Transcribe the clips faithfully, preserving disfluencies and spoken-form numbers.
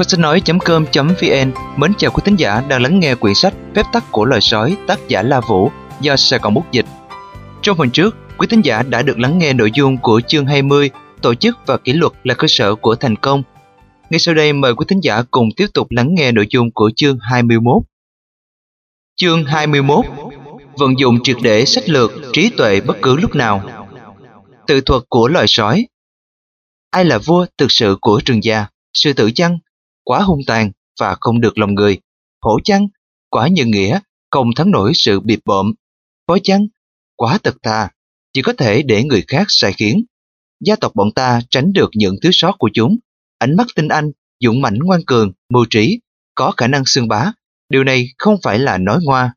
Kho sách nói com vn mến chào quý thính giả đang lắng nghe quyển sách Phép tắc của loài sói, tác giả La Vũ, do Sài Gòn Bút dịch. Trong phần trước, quý thính giả đã được lắng nghe nội dung của chương hai mươi, tổ chức và kỷ luật là cơ sở của thành công. Ngay sau đây mời quý thính giả cùng tiếp tục lắng nghe nội dung của chương hai mươi mốt. Chương hai mươi mốt. Vận dụng triệt để sách lược, trí tuệ bất cứ lúc nào. Tự thuật của loài sói. Ai là vua thực sự của rừng già? Sư tử chăng? Quá hung tàn và không được lòng người. Hổ chăng? Quá nhân nghĩa, không thắng nổi sự bịp bợm. Voi chăng? Quá tật thà, chỉ có thể để người khác sai khiến. Gia tộc bọn ta tránh được những thiếu sót của chúng. Ánh mắt tinh anh, dũng mãnh ngoan cường, mưu trí, có khả năng xưng bá. Điều này không phải là nói ngoa.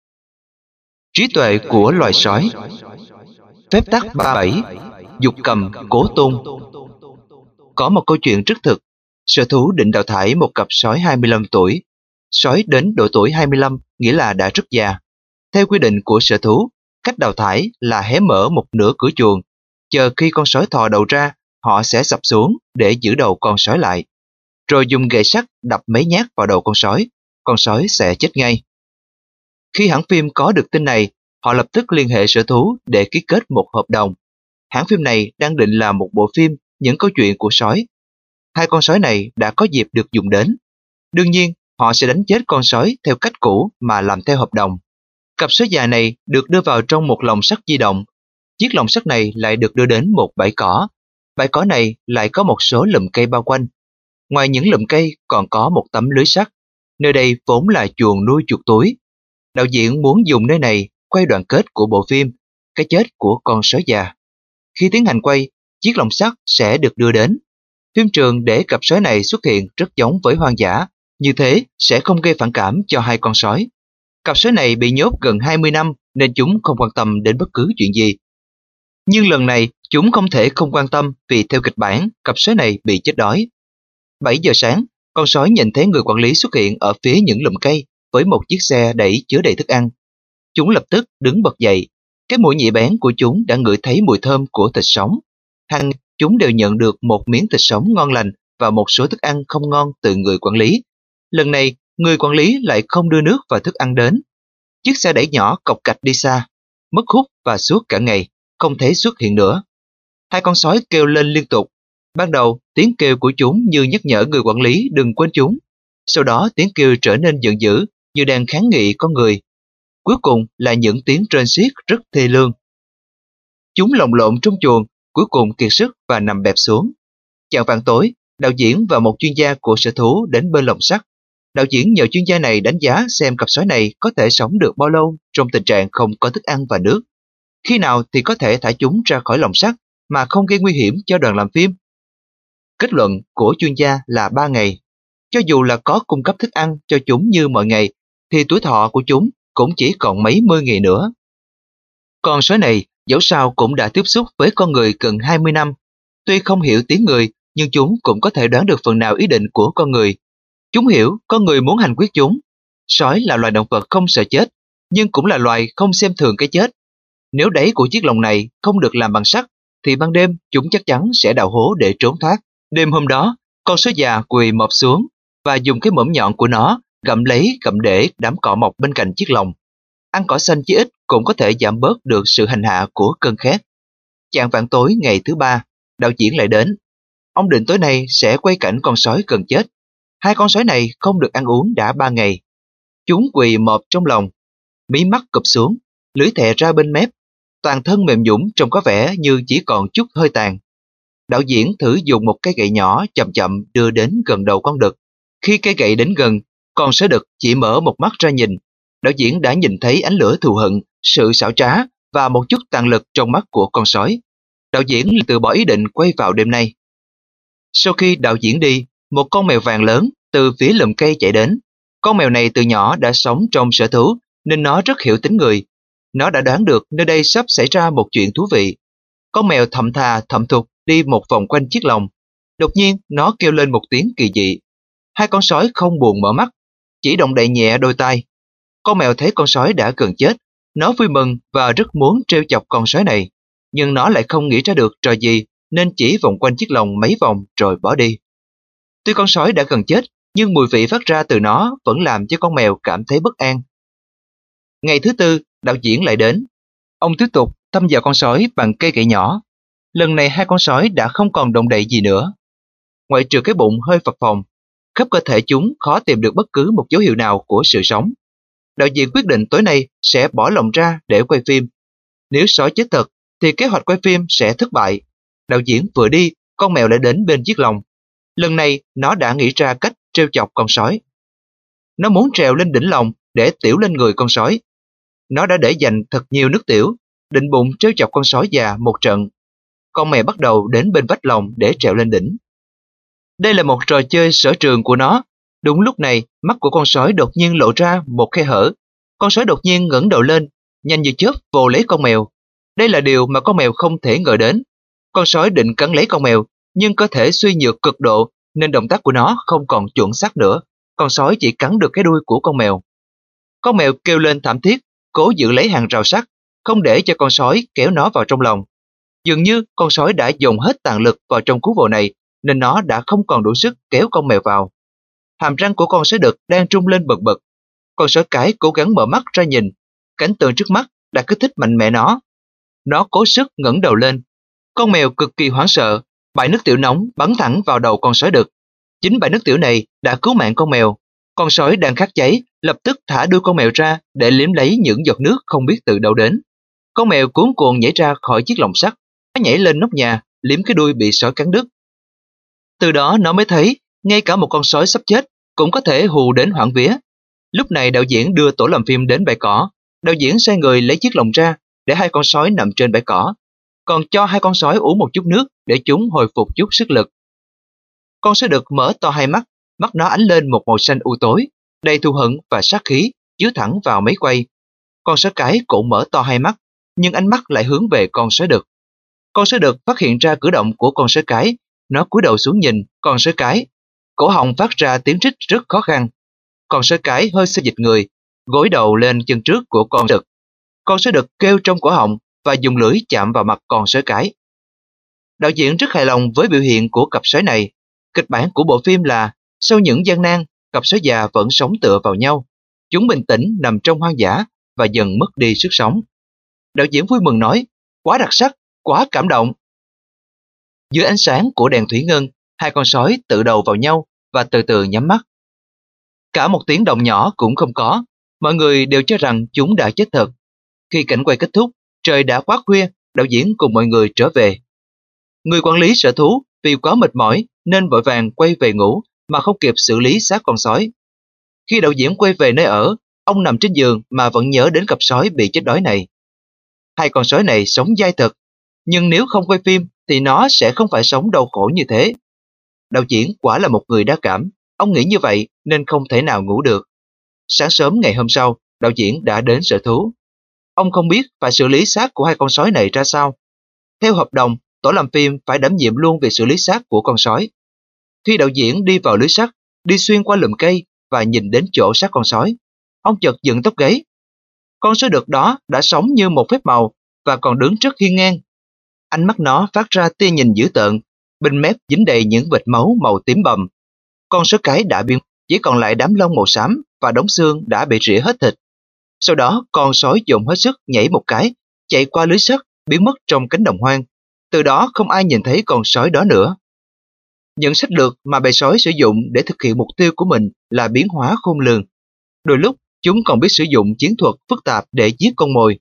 Trí tuệ của loài sói. Phép tắc ba mươi bảy. Dục cầm cố tôn. Có một câu chuyện rất thực. Sở thú định đào thải một cặp sói hai mươi lăm tuổi. Sói đến độ tuổi hai mươi lăm nghĩa là đã rất già. Theo quy định của sở thú, cách đào thải là hé mở một nửa cửa chuồng. Chờ khi con sói thò đầu ra, họ sẽ sập xuống để giữ đầu con sói lại. Rồi dùng gậy sắt đập mấy nhát vào đầu con sói, con sói sẽ chết ngay. Khi hãng phim có được tin này, họ lập tức liên hệ sở thú để ký kết một hợp đồng. Hãng phim này đang định làm một bộ phim những câu chuyện của sói. Hai con sói này đã có dịp được dùng đến. Đương nhiên, họ sẽ đánh chết con sói theo cách cũ mà làm theo hợp đồng. Cặp sói già này được đưa vào trong một lồng sắt di động. Chiếc lồng sắt này lại được đưa đến một bãi cỏ. Bãi cỏ này lại có một số lùm cây bao quanh. Ngoài những lùm cây còn có một tấm lưới sắt. Nơi đây vốn là chuồng nuôi chuột túi. Đạo diễn muốn dùng nơi này quay đoạn kết của bộ phim Cái chết của con sói già. Khi tiến hành quay, chiếc lồng sắt sẽ được đưa đến. Phim trường để cặp sói này xuất hiện rất giống với hoang dã, như thế sẽ không gây phản cảm cho hai con sói. Cặp sói này bị nhốt gần hai mươi năm nên chúng không quan tâm đến bất cứ chuyện gì. Nhưng lần này chúng không thể không quan tâm vì theo kịch bản, cặp sói này bị chết đói. bảy giờ sáng, con sói nhìn thấy người quản lý xuất hiện ở phía những lùm cây với một chiếc xe đẩy chứa đầy thức ăn. Chúng lập tức đứng bật dậy. Cái mũi nhạy bén của chúng đã ngửi thấy mùi thơm của thịt sống. Hằng chúng đều nhận được một miếng thịt sống ngon lành và một số thức ăn không ngon từ người quản lý. Lần này, người quản lý lại không đưa nước và thức ăn đến. Chiếc xe đẩy nhỏ cộc cạch đi xa, mất hút và suốt cả ngày, không thấy xuất hiện nữa. Hai con sói kêu lên liên tục. Ban đầu, tiếng kêu của chúng như nhắc nhở người quản lý đừng quên chúng. Sau đó tiếng kêu trở nên giận dữ, như đang kháng nghị con người. Cuối cùng là những tiếng rên xiết rất thê lương. Chúng lồng lộn trong chuồng, cuối cùng kiệt sức và nằm bẹp xuống. Chạng vạng tối, đạo diễn và một chuyên gia của sở thú đến bên lồng sắt. Đạo diễn nhờ chuyên gia này đánh giá xem cặp sói này có thể sống được bao lâu trong tình trạng không có thức ăn và nước. Khi nào thì có thể thả chúng ra khỏi lồng sắt mà không gây nguy hiểm cho đoàn làm phim. Kết luận của chuyên gia là ba ngày. Cho dù là có cung cấp thức ăn cho chúng như mọi ngày, thì tuổi thọ của chúng cũng chỉ còn mấy mươi ngày nữa. Con sói này dẫu sao cũng đã tiếp xúc với con người gần hai mươi năm. Tuy không hiểu tiếng người, nhưng chúng cũng có thể đoán được phần nào ý định của con người. Chúng hiểu con người muốn hành quyết chúng. Sói là loài động vật không sợ chết, nhưng cũng là loài không xem thường cái chết. Nếu đáy của chiếc lồng này không được làm bằng sắt, thì ban đêm chúng chắc chắn sẽ đào hố để trốn thoát. Đêm hôm đó, con sói già quỳ mọp xuống và dùng cái mõm nhọn của nó gặm lấy gặm để đám cỏ mọc bên cạnh chiếc lồng. Ăn cỏ xanh chí ít cũng có thể giảm bớt được sự hành hạ của cơn khát. Chạng vạng tối ngày thứ ba, đạo diễn lại đến. Ông định tối nay sẽ quay cảnh con sói gần chết. Hai con sói này không được ăn uống đã ba ngày. Chúng quỳ mọp trong lòng, mí mắt cụp xuống, lưỡi thè ra bên mép, toàn thân mềm nhũn trông có vẻ như chỉ còn chút hơi tàn. Đạo diễn thử dùng một cái gậy nhỏ chậm chậm đưa đến gần đầu con đực. Khi cây gậy đến gần, con sói đực chỉ mở một mắt ra nhìn. Đạo diễn đã nhìn thấy ánh lửa thù hận, sự xảo trá và một chút tàn lực trong mắt của con sói. Đạo diễn từ bỏ ý định quay vào đêm nay. Sau khi đạo diễn đi, một con mèo vàng lớn từ phía lùm cây chạy đến. Con mèo này từ nhỏ đã sống trong sở thú nên nó rất hiểu tính người. Nó đã đoán được nơi đây sắp xảy ra một chuyện thú vị. Con mèo thậm thà thậm thục đi một vòng quanh chiếc lồng. Đột nhiên nó kêu lên một tiếng kỳ dị. Hai con sói không buồn mở mắt, chỉ động đậy nhẹ đôi tai. Con mèo thấy con sói đã gần chết, nó vui mừng và rất muốn trêu chọc con sói này, nhưng nó lại không nghĩ ra được trò gì nên chỉ vòng quanh chiếc lồng mấy vòng rồi bỏ đi. Tuy con sói đã gần chết, nhưng mùi vị phát ra từ nó vẫn làm cho con mèo cảm thấy bất an. Ngày thứ tư, đạo diễn lại đến. Ông tiếp tục thăm dò con sói bằng cây gậy nhỏ. Lần này hai con sói đã không còn động đậy gì nữa. Ngoại trừ cái bụng hơi phập phồng, khắp cơ thể chúng khó tìm được bất cứ một dấu hiệu nào của sự sống. Đạo diễn quyết định tối nay sẽ bỏ lồng ra để quay phim. Nếu sói chết thật, thì kế hoạch quay phim sẽ thất bại. Đạo diễn vừa đi, con mèo lại đến bên chiếc lồng. Lần này, nó đã nghĩ ra cách trêu chọc con sói. Nó muốn trèo lên đỉnh lồng để tiểu lên người con sói. Nó đã để dành thật nhiều nước tiểu, định bụng trêu chọc con sói già một trận. Con mèo bắt đầu đến bên vách lồng để trèo lên đỉnh. Đây là một trò chơi sở trường của nó. Đúng lúc này, mắt của con sói đột nhiên lộ ra một khe hở. Con sói đột nhiên ngẩng đầu lên, nhanh như chớp vồ lấy con mèo. Đây là điều mà con mèo không thể ngờ đến. Con sói định cắn lấy con mèo, nhưng cơ thể suy nhược cực độ nên động tác của nó không còn chuẩn xác nữa. Con sói chỉ cắn được cái đuôi của con mèo. Con mèo kêu lên thảm thiết, cố giữ lấy hàng rào sắt, không để cho con sói kéo nó vào trong lòng. Dường như con sói đã dồn hết tàn lực vào trong cú vồ này, nên nó đã không còn đủ sức kéo con mèo vào. Hàm răng của con sói đực đang trung lên bật bật. Con sói cái cố gắng mở mắt ra nhìn. Cảnh tượng trước mắt đã kích thích mạnh mẽ nó. Nó cố sức ngẩng đầu lên. Con mèo cực kỳ hoảng sợ. Bãi nước tiểu nóng bắn thẳng vào đầu con sói đực. Chính bãi nước tiểu này đã cứu mạng con mèo. Con sói đang khát cháy, lập tức thả đuôi con mèo ra để liếm lấy những giọt nước không biết từ đâu đến. Con mèo cuống cuồng nhảy ra khỏi chiếc lồng sắt. Nó nhảy lên nóc nhà, liếm cái đuôi bị sói cắn đứt. Từ đó nó mới thấy, ngay cả một con sói sắp chết cũng có thể hù đến hoảng vía. Lúc này đạo diễn đưa tổ làm phim đến bãi cỏ. Đạo diễn sai người lấy chiếc lồng ra để hai con sói nằm trên bãi cỏ, còn cho hai con sói uống một chút nước để chúng hồi phục chút sức lực. Con sói đực mở to hai mắt, mắt nó ánh lên một màu xanh u tối, đầy thù hận và sát khí, chiếu thẳng vào máy quay. Con sói cái cũng mở to hai mắt, nhưng ánh mắt lại hướng về con sói đực. Con sói đực phát hiện ra cử động của con sói cái, nó cúi đầu xuống nhìn con sói cái. Cổ họng phát ra tiếng rít rất khó khăn. Con sói cái hơi xê dịch người, gối đầu lên chân trước của con đực. Con sói đực kêu trong cổ họng và dùng lưỡi chạm vào mặt con sói cái. Đạo diễn rất hài lòng với biểu hiện của cặp sói này. Kịch bản của bộ phim là sau những gian nan, cặp sói già vẫn sống tựa vào nhau. Chúng bình tĩnh nằm trong hoang dã và dần mất đi sức sống. Đạo diễn vui mừng nói, quá đặc sắc, quá cảm động. Dưới ánh sáng của đèn thủy ngân, hai con sói tự đầu vào nhau và từ từ nhắm mắt. Cả một tiếng động nhỏ cũng không có, mọi người đều cho rằng chúng đã chết thật. Khi cảnh quay kết thúc, trời đã quá khuya, đạo diễn cùng mọi người trở về. Người quản lý sở thú vì quá mệt mỏi nên vội vàng quay về ngủ mà không kịp xử lý xác con sói. Khi đạo diễn quay về nơi ở, ông nằm trên giường mà vẫn nhớ đến cặp sói bị chết đói này. Hai con sói này sống dai thật, nhưng nếu không quay phim thì nó sẽ không phải sống đau khổ như thế. Đạo diễn quả là một người đa cảm, ông nghĩ như vậy nên không thể nào ngủ được. Sáng sớm ngày hôm sau, đạo diễn đã đến sở thú. Ông không biết phải xử lý xác của hai con sói này ra sao. Theo hợp đồng, tổ làm phim phải đảm nhiệm luôn việc xử lý xác của con sói. Khi đạo diễn đi vào lưới sắt, đi xuyên qua lùm cây và nhìn đến chỗ xác con sói, ông chợt dựng tóc gáy. Con sói đực đó đã sống như một phép màu và còn đứng rất hiên ngang. Ánh mắt nó phát ra tia nhìn dữ tợn, bên mép dính đầy những vệt máu màu tím bầm. Con sói cái đã biến, chỉ còn lại đám lông màu xám và đống xương đã bị rỉa hết thịt. Sau đó con sói dồn hết sức nhảy một cái, chạy qua lưới sắt, biến mất trong cánh đồng hoang. Từ đó không ai nhìn thấy con sói đó nữa. Những sách lược mà bầy sói sử dụng để thực hiện mục tiêu của mình là biến hóa khôn lường. Đôi lúc chúng còn biết sử dụng chiến thuật phức tạp để giết con mồi.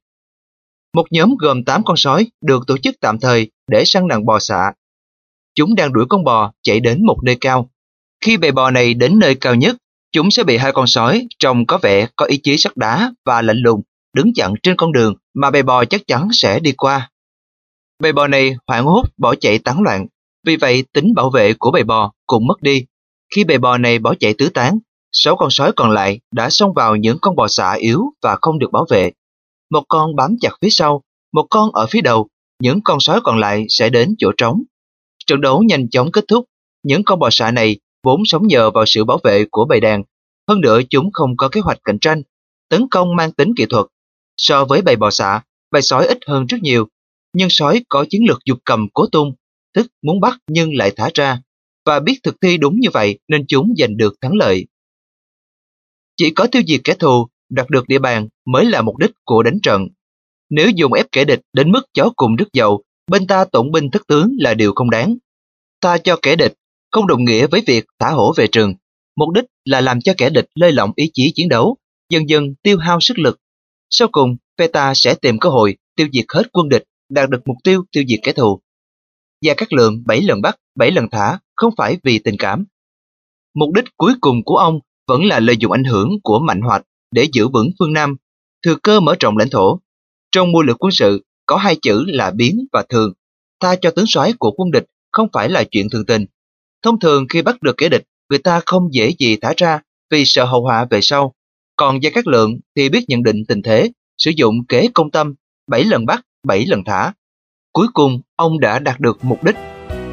Một nhóm gồm tám con sói được tổ chức tạm thời để săn đàn bò sạ. Chúng đang đuổi con bò chạy đến một nơi cao. Khi bầy bò này đến nơi cao nhất, chúng sẽ bị hai con sói trông có vẻ có ý chí sắt đá và lạnh lùng đứng chặn trên con đường mà bầy bò chắc chắn sẽ đi qua. Bầy bò này hoảng hốt bỏ chạy tán loạn, vì vậy tính bảo vệ của bầy bò cũng mất đi. Khi bầy bò này bỏ chạy tứ tán, sáu con sói còn lại đã xông vào những con bò sạ yếu và không được bảo vệ. Một con bám chặt phía sau, một con ở phía đầu, những con sói còn lại sẽ đến chỗ trống. Trận đấu nhanh chóng kết thúc. Những con bò sạ này vốn sống nhờ vào sự bảo vệ của bầy đàn. Hơn nữa chúng không có kế hoạch cạnh tranh, tấn công mang tính kỹ thuật. So với bầy bò sạ, bầy sói ít hơn rất nhiều. Nhưng sói có chiến lược giục cầm cố tung, tức muốn bắt nhưng lại thả ra. và biết thực thi đúng như vậy nên chúng giành được thắng lợi. Chỉ có tiêu diệt kẻ thù, đoạt được địa bàn mới là mục đích của đánh trận. Nếu dùng ép kẻ địch đến mức chó cùng rứt dầu, bên ta tổn binh thất tướng là điều không đáng. Tha cho kẻ địch không đồng nghĩa với việc thả hổ về rừng. Mục đích là làm cho kẻ địch lơi lỏng ý chí chiến đấu, dần dần tiêu hao sức lực. Sau cùng, phe ta sẽ tìm cơ hội tiêu diệt hết quân địch, đạt được mục tiêu tiêu diệt kẻ thù. Gia Cát Lượng bảy lần bắt, bảy lần thả, không phải vì tình cảm. Mục đích cuối cùng của ông vẫn là lợi dụng ảnh hưởng của Mạnh Hoạch để giữ vững phương Nam, thừa cơ mở rộng lãnh thổ. Trong mưu lược quân sự, có hai chữ là biến và thường. Tha cho tướng soái của quân địch không phải là chuyện thường tình. Thông thường khi bắt được kẻ địch, người ta không dễ gì thả ra vì sợ hậu họa về sau. Còn Gia Cát Lượng thì biết nhận định tình thế, sử dụng kế công tâm, bảy lần bắt, bảy lần thả. Cuối cùng, ông đã đạt được mục đích.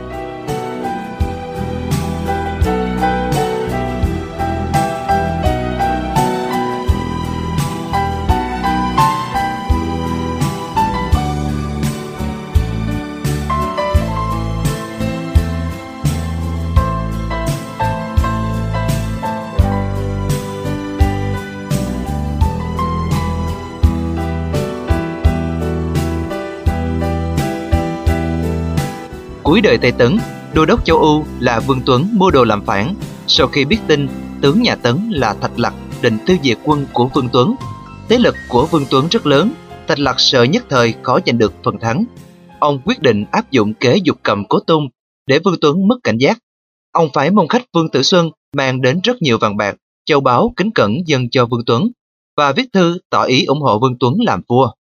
Cuối đời Tây Tấn, đô đốc châu Âu là Vương Tuấn mưu đồ làm phản. Sau khi biết tin tướng nhà Tấn là Thạch Lặc định tiêu diệt quân của Vương Tuấn, thế lực của Vương Tuấn rất lớn, Thạch Lặc sợ nhất thời khó giành được phần thắng. Ông quyết định áp dụng kế dục cầm cố tung để Vương Tuấn mất cảnh giác. Ông phái môn khách Vương Tử Xuân mang đến rất nhiều vàng bạc, châu báu kính cẩn dâng cho Vương Tuấn và viết thư tỏ ý ủng hộ Vương Tuấn làm vua.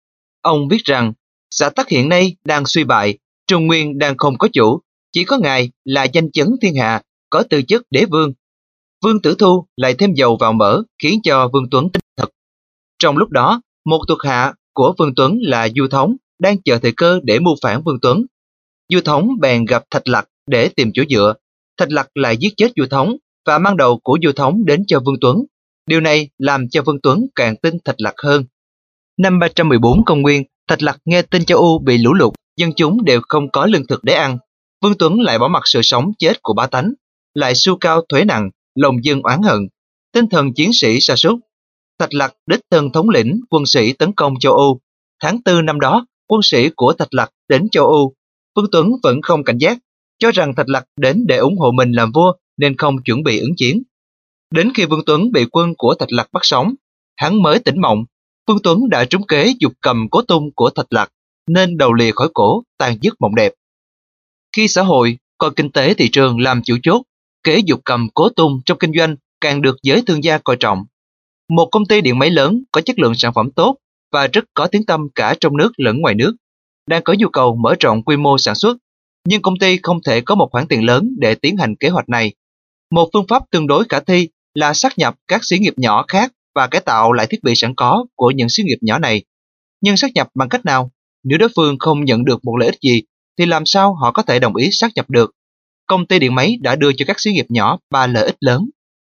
Ông viết rằng xã Tắc hiện nay đang suy bại, Trung Nguyên đang không có chủ, chỉ có ngài là danh chấn thiên hạ, có tư chất đế vương. Vương Tử Thu lại thêm dầu vào mỡ, khiến cho Vương Tuấn tin thật. Trong lúc đó, một thuộc hạ của Vương Tuấn là Du Thống đang chờ thời cơ để mưu phản Vương Tuấn. Du Thống bèn gặp Thạch Lặc để tìm chỗ dựa. Thạch Lặc lại giết chết Du Thống và mang đầu của Du Thống đến cho Vương Tuấn. Điều này làm cho Vương Tuấn càng tin Thạch Lặc hơn. Năm ba trăm mười bốn công nguyên, Thạch Lặc nghe tin châu Âu bị lũ lụt, dân chúng đều không có lương thực để ăn. Vương Tuấn lại bỏ mặc sự sống chết của bá tánh, lại sưu cao thuế nặng, lòng dân oán hận, tinh thần chiến sĩ sa sút. Thạch Lặc đích thân thống lĩnh quân sĩ tấn công châu Âu. Tháng tư năm đó, quân sĩ của Thạch Lặc đến châu Âu. Vương Tuấn vẫn không cảnh giác, cho rằng Thạch Lặc đến để ủng hộ mình làm vua nên không chuẩn bị ứng chiến. Đến khi Vương Tuấn bị quân của Thạch Lặc bắt sống, hắn mới tỉnh mộng. Vương Tuấn đã trúng kế dục cầm cố tung của Thạch Lặc, nên đầu lìa khỏi cổ, tàn dứt mộng đẹp. Khi xã hội coi kinh tế thị trường làm chủ chốt, kế dục cầm cố tung trong kinh doanh càng được giới thương gia coi trọng. Một công ty điện máy lớn có chất lượng sản phẩm tốt và rất có tiếng tăm cả trong nước lẫn ngoài nước, đang có nhu cầu mở rộng quy mô sản xuất, nhưng công ty không thể có một khoản tiền lớn để tiến hành kế hoạch này. Một phương pháp tương đối khả thi là sát nhập các xí nghiệp nhỏ khác và cải tạo lại thiết bị sẵn có của những xí nghiệp nhỏ này. Nhưng sát nhập bằng cách nào? Nếu đối phương không nhận được một lợi ích gì, thì làm sao họ có thể đồng ý sát nhập được? Công ty điện máy đã đưa cho các xí nghiệp nhỏ ba lợi ích lớn.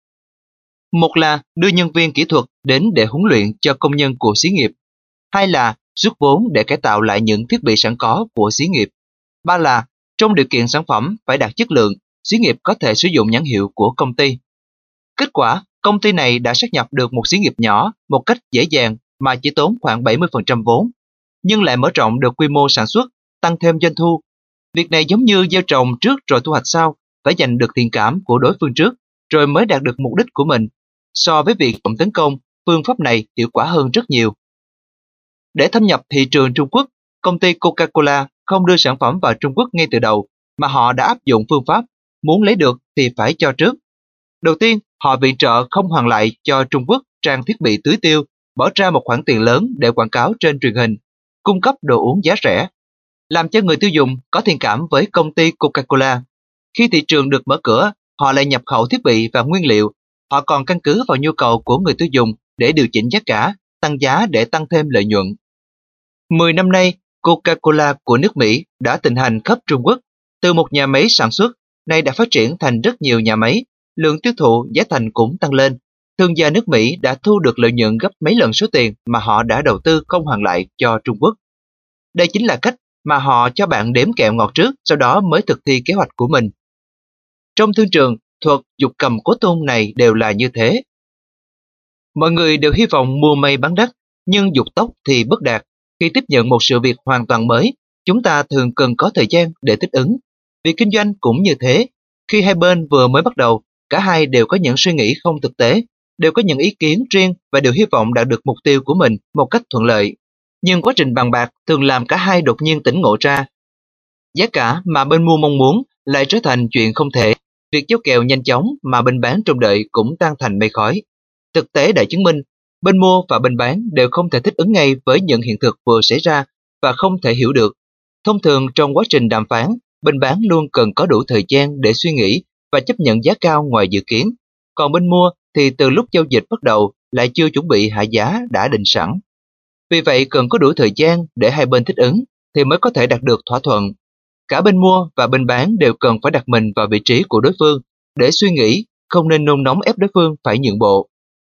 Một là đưa nhân viên kỹ thuật đến để huấn luyện cho công nhân của xí nghiệp. Hai là rút vốn để cải tạo lại những thiết bị sẵn có của xí nghiệp. Ba là trong điều kiện sản phẩm phải đạt chất lượng, xí nghiệp có thể sử dụng nhãn hiệu của công ty. Kết quả, công ty này đã sát nhập được một xí nghiệp nhỏ một cách dễ dàng mà chỉ tốn khoảng bảy mươi phần trăm vốn, nhưng lại mở rộng được quy mô sản xuất, tăng thêm doanh thu. Việc này giống như gieo trồng trước rồi thu hoạch sau, phải giành được thiện cảm của đối phương trước, rồi mới đạt được mục đích của mình. So với việc tổng tấn công, phương pháp này hiệu quả hơn rất nhiều. Để thâm nhập thị trường Trung Quốc, công ty Coca-Cola không đưa sản phẩm vào Trung Quốc ngay từ đầu, mà họ đã áp dụng phương pháp muốn lấy được thì phải cho trước. Đầu tiên, họ viện trợ không hoàn lại cho Trung Quốc trang thiết bị tưới tiêu, bỏ ra một khoản tiền lớn để quảng cáo trên truyền hình, cung cấp đồ uống giá rẻ, làm cho người tiêu dùng có thiện cảm với công ty Coca-Cola. Khi thị trường được mở cửa, họ lại nhập khẩu thiết bị và nguyên liệu. Họ còn căn cứ vào nhu cầu của người tiêu dùng để điều chỉnh giá cả, tăng giá để tăng thêm lợi nhuận. Mười năm nay, Coca-Cola của nước Mỹ đã thịnh hành khắp Trung Quốc. Từ một nhà máy sản xuất, nay đã phát triển thành rất nhiều nhà máy, lượng tiêu thụ giá thành cũng tăng lên. Thương gia nước Mỹ đã thu được lợi nhuận gấp mấy lần số tiền mà họ đã đầu tư không hoàn lại cho Trung Quốc. Đây chính là cách mà họ cho bạn đếm kẹo ngọt trước, sau đó mới thực thi kế hoạch của mình. Trong thương trường, thuật dục cầm cố tung này đều là như thế. Mọi người đều hy vọng mua may bán đắt, nhưng dục tốc thì bất đạt. Khi tiếp nhận một sự việc hoàn toàn mới, chúng ta thường cần có thời gian để thích ứng. Việc kinh doanh cũng như thế. Khi hai bên vừa mới bắt đầu, cả hai đều có những suy nghĩ không thực tế, đều có những ý kiến riêng và đều hy vọng đạt được mục tiêu của mình một cách thuận lợi. Nhưng quá trình bàn bạc thường làm cả hai đột nhiên tỉnh ngộ ra. Giá cả mà bên mua mong muốn lại trở thành chuyện không thể. Việc chốt kèo nhanh chóng mà bên bán trông đợi cũng tan thành mây khói. Thực tế đã chứng minh, bên mua và bên bán đều không thể thích ứng ngay với những hiện thực vừa xảy ra và không thể hiểu được. Thông thường trong quá trình đàm phán, bên bán luôn cần có đủ thời gian để suy nghĩ và chấp nhận giá cao ngoài dự kiến. Còn bên mua thì từ lúc giao dịch bắt đầu lại chưa chuẩn bị hạ giá đã định sẵn. Vì vậy cần có đủ thời gian để hai bên thích ứng thì mới có thể đạt được thỏa thuận. Cả bên mua và bên bán đều cần phải đặt mình vào vị trí của đối phương để suy nghĩ, không nên nôn nóng ép đối phương phải nhượng bộ.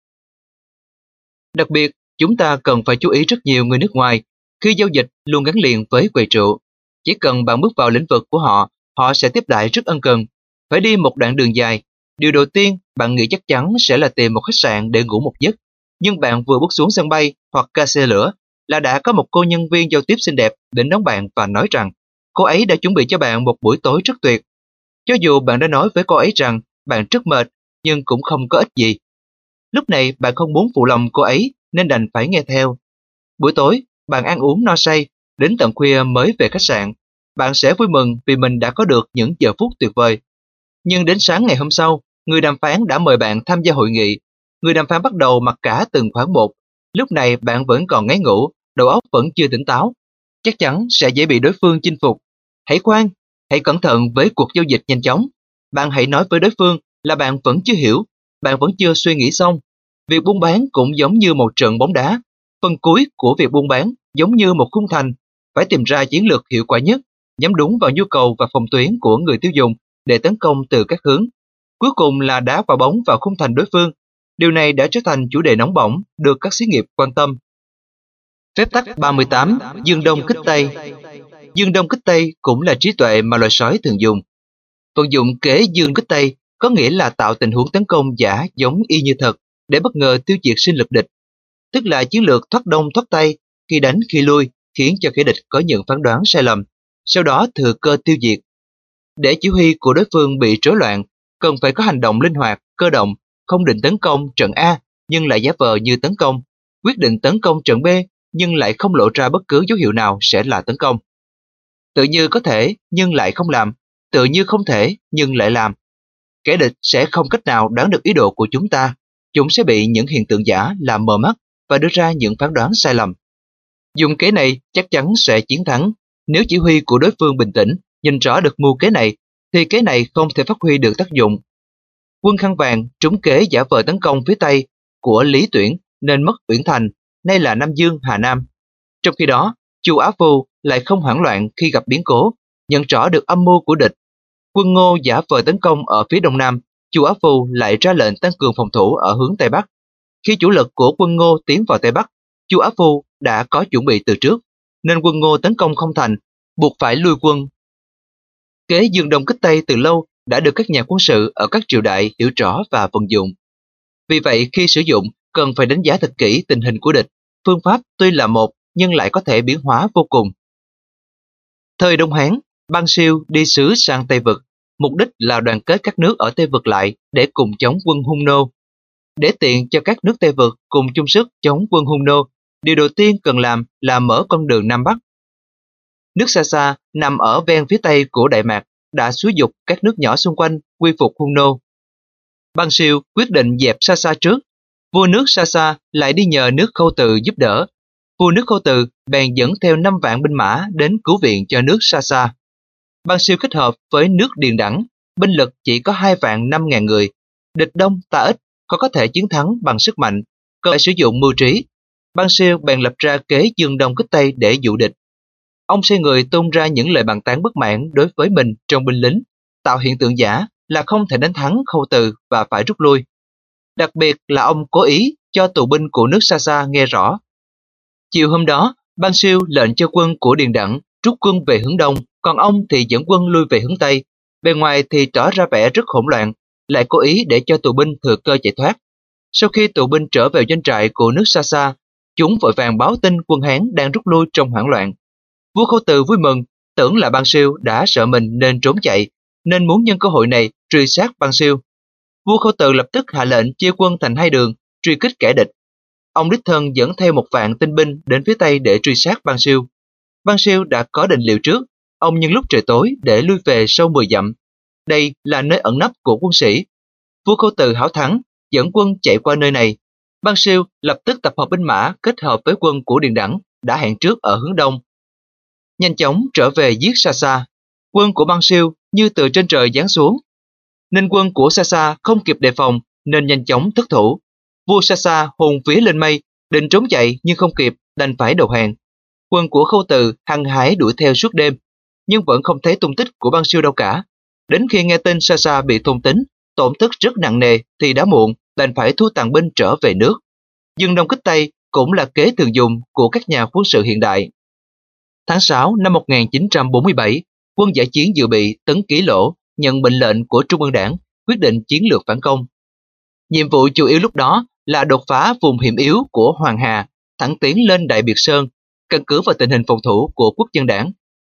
Đặc biệt, chúng ta cần phải chú ý rất nhiều người nước ngoài khi giao dịch luôn gắn liền với quầy rượu. Chỉ cần bạn bước vào lĩnh vực của họ, họ sẽ tiếp đãi rất ân cần. Phải đi một đoạn đường dài, điều đầu tiên bạn nghĩ chắc chắn sẽ là tìm một khách sạn để ngủ một giấc. Nhưng bạn vừa bước xuống sân bay hoặc ga xe lửa là đã có một cô nhân viên giao tiếp xinh đẹp đến đón bạn và nói rằng cô ấy đã chuẩn bị cho bạn một buổi tối rất tuyệt. Cho dù bạn đã nói với cô ấy rằng bạn rất mệt, nhưng cũng không có ích gì. Lúc này bạn không muốn phụ lòng cô ấy nên đành phải nghe theo. Buổi tối, bạn ăn uống no say, đến tận khuya mới về khách sạn. Bạn sẽ vui mừng vì mình đã có được những giờ phút tuyệt vời. Nhưng đến sáng ngày hôm sau, người đàm phán đã mời bạn tham gia hội nghị. Người đàm phán bắt đầu mặc cả từng khoản một. Lúc này bạn vẫn còn ngáy ngủ, đầu óc vẫn chưa tỉnh táo. Chắc chắn sẽ dễ bị đối phương chinh phục. Hãy khoan, hãy cẩn thận với cuộc giao dịch nhanh chóng. Bạn hãy nói với đối phương là bạn vẫn chưa hiểu, bạn vẫn chưa suy nghĩ xong. Việc buôn bán cũng giống như một trận bóng đá. Phần cuối của việc buôn bán giống như một khung thành. Phải tìm ra chiến lược hiệu quả nhất, nhắm đúng vào nhu cầu và phòng tuyến của người tiêu dùng để tấn công từ các hướng. Cuối cùng là đá quả bóng vào khung thành đối phương. Điều này đã trở thành chủ đề nóng bỏng được các xí nghiệp quan tâm. Phép tắc ba mươi tám, dương đông kích tây. Dương đông kích tây cũng là trí tuệ mà loài sói thường dùng. Vận dụng kế dương kích tây có nghĩa là tạo tình huống tấn công giả giống y như thật để bất ngờ tiêu diệt sinh lực địch. Tức là chiến lược thoát đông thoát tây, khi đánh khi lui, khiến cho kẻ địch có những phán đoán sai lầm, sau đó thừa cơ tiêu diệt. Để chỉ huy của đối phương bị rối loạn, cần phải có hành động linh hoạt, cơ động, không định tấn công trận A nhưng lại giả vờ như tấn công, quyết định tấn công trận B nhưng lại không lộ ra bất cứ dấu hiệu nào sẽ là tấn công. Tự như có thể nhưng lại không làm, tự như không thể nhưng lại làm. Kẻ địch sẽ không cách nào đoán được ý đồ của chúng ta, chúng sẽ bị những hiện tượng giả làm mờ mắt và đưa ra những phán đoán sai lầm. Dùng kế này chắc chắn sẽ chiến thắng. Nếu chỉ huy của đối phương bình tĩnh, nhìn rõ được mưu kế này, thì kế này không thể phát huy được tác dụng. Quân khăn vàng trúng kế giả vờ tấn công phía Tây của Lý Tuyển nên mất Uyển Thành, nay là Nam Dương, Hà Nam. Trong khi đó, Chu Á Phu lại không hoảng loạn khi gặp biến cố, nhận rõ được âm mưu của địch. Quân Ngô giả vờ tấn công ở phía Đông Nam, Chu Á Phu lại ra lệnh tăng cường phòng thủ ở hướng Tây Bắc. Khi chủ lực của quân Ngô tiến vào Tây Bắc, Chu Á Phu đã có chuẩn bị từ trước, nên quân Ngô tấn công không thành, buộc phải lui quân. Kế dương đông kích Tây từ lâu đã được các nhà quân sự ở các triều đại hiểu rõ và vận dụng. Vì vậy khi sử dụng, cần phải đánh giá thật kỹ tình hình của địch. Phương pháp tuy là một nhưng lại có thể biến hóa vô cùng. Thời Đông Hán, Ban Siêu đi sứ sang Tây Vực, mục đích là đoàn kết các nước ở Tây Vực lại để cùng chống quân Hung Nô. Để tiện cho các nước Tây Vực cùng chung sức chống quân Hung Nô, điều đầu tiên cần làm là mở con đường Nam Bắc. Nước Sa Sa nằm ở ven phía Tây của Đại Mạc đã xúi giục các nước nhỏ xung quanh quy phục Hung Nô. Ban Siêu quyết định dẹp Sa Sa trước. Vua nước Sa Sa lại đi nhờ nước Khâu Từ giúp đỡ. Vua nước Khâu Từ bèn dẫn theo năm vạn binh mã đến cứu viện cho nước Sa Sa. Ban Siêu kết hợp với nước Điền Đẳng, binh lực chỉ có hai vạn năm ngàn người. Địch đông ta ít, khó có thể chiến thắng bằng sức mạnh, cần phải sử dụng mưu trí. Ban Siêu bèn lập ra kế dương đông kích Tây để dụ địch. Ông sai người tung ra những lời bàn tán bất mãn đối với mình trong binh lính, tạo hiện tượng giả là không thể đánh thắng Khâu Từ và phải rút lui. Đặc biệt là ông cố ý cho tù binh của nước Sa Sa nghe rõ. Chiều hôm đó, Ban Siêu lệnh cho quân của Điền Đẳng rút quân về hướng đông, còn ông thì dẫn quân lui về hướng Tây. Bề ngoài thì tỏ ra vẻ rất hỗn loạn, lại cố ý để cho tù binh thừa cơ chạy thoát. Sau khi tù binh trở về doanh trại của nước xa xa, chúng vội vàng báo tin quân Hán đang rút lui trong hoảng loạn. Vua Khâu Từ vui mừng, tưởng là Ban Siêu đã sợ mình nên trốn chạy, nên muốn nhân cơ hội này truy sát Ban Siêu. Vua Khâu Từ lập tức hạ lệnh chia quân thành hai đường, truy kích kẻ địch. Ông đích thân dẫn theo một vạn tinh binh đến phía Tây để truy sát Ban Siêu. Ban Siêu đã có định liệu trước, ông nhân lúc trời tối để lui về sau mười dặm. Đây là nơi ẩn nấp của quân sĩ. Vua Khâu Từ hảo thắng, dẫn quân chạy qua nơi này. Ban Siêu lập tức tập hợp binh mã kết hợp với quân của Điền Đẳng đã hẹn trước ở hướng đông. Nhanh chóng trở về giết Sa Sa. Quân của Ban Siêu như từ trên trời giáng xuống. Nên quân của Sa Sa không kịp đề phòng nên nhanh chóng thất thủ. Vua Sa Sa hồn vía lên mây, định trốn chạy nhưng không kịp, đành phải đầu hàng. Quân của Khâu Từ hăng hái đuổi theo suốt đêm, nhưng vẫn không thấy tung tích của Ban Siêu đâu cả. Đến khi nghe tin Sa Sa bị thôn tính, tổn thất rất nặng nề thì đã muộn, đành phải thu tàn binh trở về nước. Dương Đông kích Tây cũng là kế thường dùng của các nhà quân sự hiện đại. Tháng sáu năm một nghìn chín trăm bốn mươi bảy, quân giải chiến dự bị Tấn Ký Lỗ nhận mệnh lệnh của Trung ương Đảng, quyết định chiến lược phản công. Nhiệm vụ chủ yếu lúc đó là đột phá vùng hiểm yếu của Hoàng Hà, thẳng tiến lên Đại Biệt Sơn, căn cứ vào tình hình phòng thủ của Quốc dân Đảng.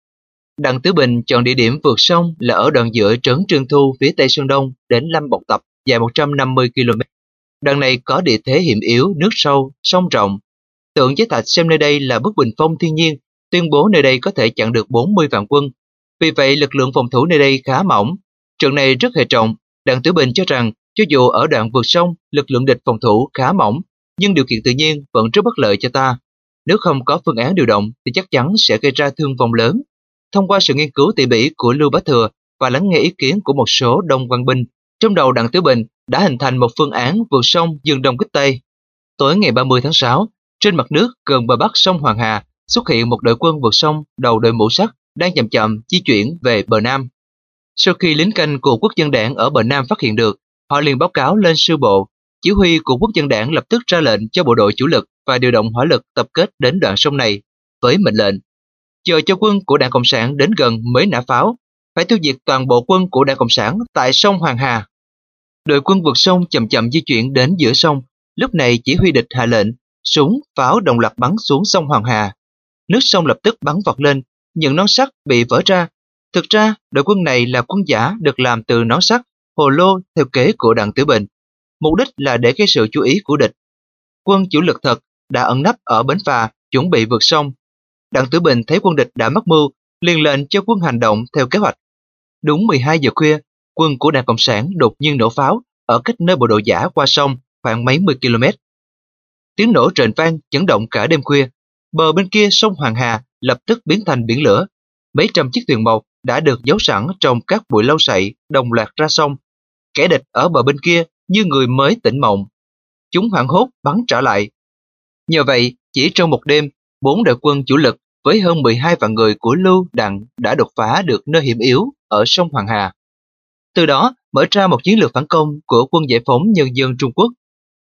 Đặng Tiểu Bình chọn địa điểm vượt sông là ở đoạn giữa trấn Trương Thu phía tây Sơn Đông đến Lâm Bộc Tập, dài một trăm năm mươi ki lô mét. Đoạn này có địa thế hiểm yếu, nước sâu, sông rộng. Tượng Chế Thạch xem nơi đây là bức bình phong thiên nhiên, tuyên bố nơi đây có thể chặn được bốn mươi vạn quân. Vì vậy lực lượng phòng thủ nơi đây khá mỏng. Trận này rất hệ trọng. Đặng Tiểu Bình cho rằng cho dù ở đoạn vượt sông lực lượng địch phòng thủ khá mỏng, nhưng điều kiện tự nhiên vẫn rất bất lợi cho ta. Nếu không có phương án điều động thì chắc chắn sẽ gây ra thương vong lớn. Thông qua sự nghiên cứu tỉ mỉ của Lưu Bá Thừa và lắng nghe ý kiến của một số đông quan binh, trong đầu Đặng Tiểu Bình đã hình thành một phương án vượt sông Dương Đông kích Tây. Tối ngày ba mươi tháng sáu, trên mặt nước gần bờ bắc sông Hoàng Hà xuất hiện một đội quân vượt sông đầu đội mũ sắt đang chậm chậm di chuyển về bờ Nam. Sau khi lính canh của Quốc dân Đảng ở bờ Nam phát hiện được, họ liền báo cáo lên sư bộ. Chỉ huy của Quốc dân Đảng lập tức ra lệnh cho bộ đội chủ lực và điều động hỏa lực tập kết đến đoạn sông này với mệnh lệnh: chờ cho quân của Đảng Cộng sản đến gần mới nã pháo, phải tiêu diệt toàn bộ quân của Đảng Cộng sản tại sông Hoàng Hà. Đội quân vượt sông chậm chậm di chuyển đến giữa sông. Lúc này chỉ huy địch hạ lệnh, súng, pháo đồng loạt bắn xuống sông Hoàng Hà. Nước sông lập tức bắn vọt lên, những nón sắt bị vỡ ra. Thực ra, đội quân này là quân giả được làm từ nón sắt, hồ lô theo kế của Đặng Tiểu Bình. Mục đích là để gây sự chú ý của địch. Quân chủ lực thật đã ẩn nấp ở bến phà, chuẩn bị vượt sông. Đặng Tiểu Bình thấy quân địch đã mắc mưu, liền lệnh cho quân hành động theo kế hoạch. Đúng mười hai giờ khuya, quân của Đảng Cộng sản đột nhiên nổ pháo ở cách nơi bộ đội giả qua sông khoảng mấy mươi ki lô mét. Tiếng nổ rền vang chấn động cả đêm khuya. Bờ bên kia sông Hoàng Hà lập tức biến thành biển lửa. Mấy trăm chiếc thuyền mộc đã được giấu sẵn trong các bụi lau sậy đồng loạt ra sông. Kẻ địch ở bờ bên kia như người mới tỉnh mộng. Chúng hoảng hốt bắn trở lại. Nhờ vậy, chỉ trong một đêm, bốn đội quân chủ lực với hơn mười hai vạn người của Lưu, Đặng đã đột phá được nơi hiểm yếu ở sông Hoàng Hà. Từ đó mở ra một chiến lược phản công của quân giải phóng nhân dân Trung Quốc.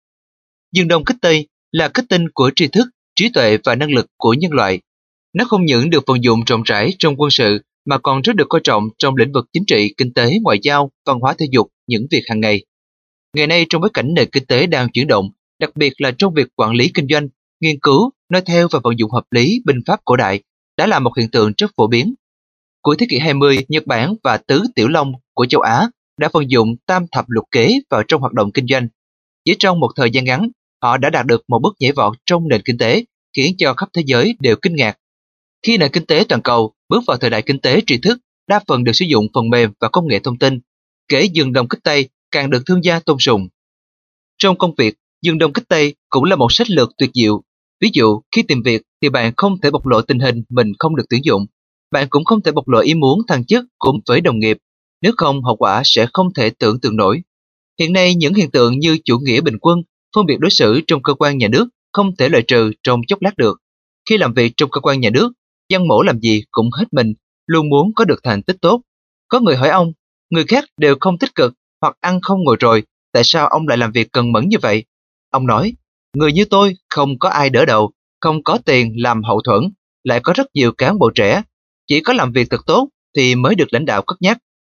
Dương Đông kích Tây là kết tinh của tri thức, trí tuệ và năng lực của nhân loại. Nó không những được vận dụng rộng rãi trong quân sự mà còn rất được coi trọng trong lĩnh vực chính trị, kinh tế, ngoại giao, văn hóa thể dục, những việc hàng ngày. Ngày nay trong bối cảnh nền kinh tế đang chuyển động, đặc biệt là trong việc quản lý kinh doanh, nghiên cứu, nói theo và vận dụng hợp lý binh pháp cổ đại đã là một hiện tượng rất phổ biến. Cuối thế kỷ hai mươi, Nhật Bản và Tứ Tiểu Long của châu Á đã vận dụng tam thập lục kế vào trong hoạt động kinh doanh. Chỉ trong một thời gian ngắn, họ đã đạt được một bước nhảy vọt trong nền kinh tế, khiến cho khắp thế giới đều kinh ngạc. Khi nền kinh tế toàn cầu bước vào thời đại kinh tế tri thức, đa phần được sử dụng phần mềm và công nghệ thông tin, kế Dương Đông kích Tây càng được thương gia tôn sùng. Trong công việc, Dương Đông kích Tây cũng là một sách lược tuyệt diệu. Ví dụ, khi tìm việc thì bạn không thể bộc lộ tình hình mình không được tuyển dụng. Bạn cũng không thể bộc lộ ý muốn thăng chức cùng với đồng nghiệp, nếu không hậu quả sẽ không thể tưởng tượng nổi. Hiện nay những hiện tượng như chủ nghĩa bình quân, phân biệt đối xử trong cơ quan nhà nước không thể loại trừ trong chốc lát được. Khi làm việc trong cơ quan nhà nước, văn mổ làm gì cũng hết mình, luôn muốn có được thành tích tốt. Có người hỏi ông, người khác đều không tích cực hoặc ăn không ngồi rồi, tại sao ông lại làm việc cần mẫn như vậy? Ông nói, người như tôi không có ai đỡ đầu, không có tiền làm hậu thuẫn, lại có rất nhiều cán bộ trẻ, chỉ có làm việc thật tốt thì mới được lãnh đạo cất nhắc.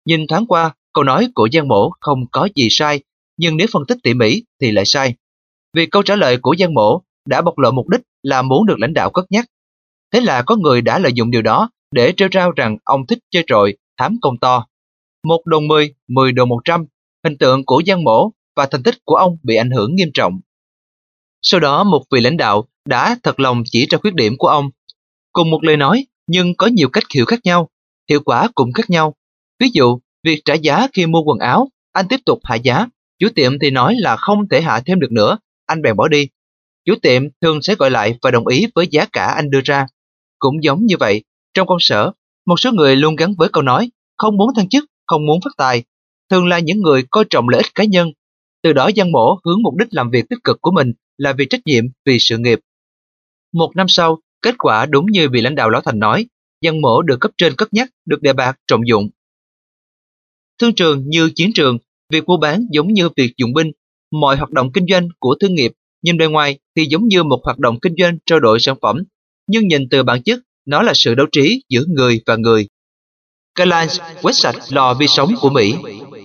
Nhìn thoáng qua, câu nói của Giang Mổ không có gì sai, nhưng nếu phân tích tỉ mỉ thì lại sai. Vì câu trả lời của Giang Mổ đã bộc lộ mục đích là muốn được lãnh đạo cất nhắc. Thế là có người đã lợi dụng điều đó để rêu rao rằng ông thích chơi trội, hám công to. Một đồn mười, mười đồn một trăm, hình tượng của Giang Mổ và thành tích của ông bị ảnh hưởng nghiêm trọng. Sau đó một vị lãnh đạo đã thật lòng chỉ ra khuyết điểm của ông. Cùng một lời nói nhưng có nhiều cách hiểu khác nhau, hiệu quả cũng khác nhau. Ví dụ, việc trả giá khi mua quần áo, anh tiếp tục hạ giá. Chủ tiệm thì nói là không thể hạ thêm được nữa, anh bèn bỏ đi. Chủ tiệm thường sẽ gọi lại và đồng ý với giá cả anh đưa ra. Cũng giống như vậy, trong công sở, một số người luôn gắn với câu nói không muốn thăng chức, không muốn phát tài, thường là những người coi trọng lợi ích cá nhân. Từ đó Giang Mổ hướng mục đích làm việc tích cực của mình là vì trách nhiệm, vì sự nghiệp. Một năm sau, kết quả đúng như vị lãnh đạo Lão Thành nói, Giang Mổ được cấp trên cất nhắc, được đề bạt trọng dụng. Thương trường như chiến trường, việc mua bán giống như việc dụng binh, mọi hoạt động kinh doanh của thương nghiệp nhìn bề ngoài thì giống như một hoạt động kinh doanh trao đổi sản phẩm, nhưng nhìn từ bản chất, nó là sự đấu trí giữa người và người. Cairns quét sạch lò vi sóng của Mỹ.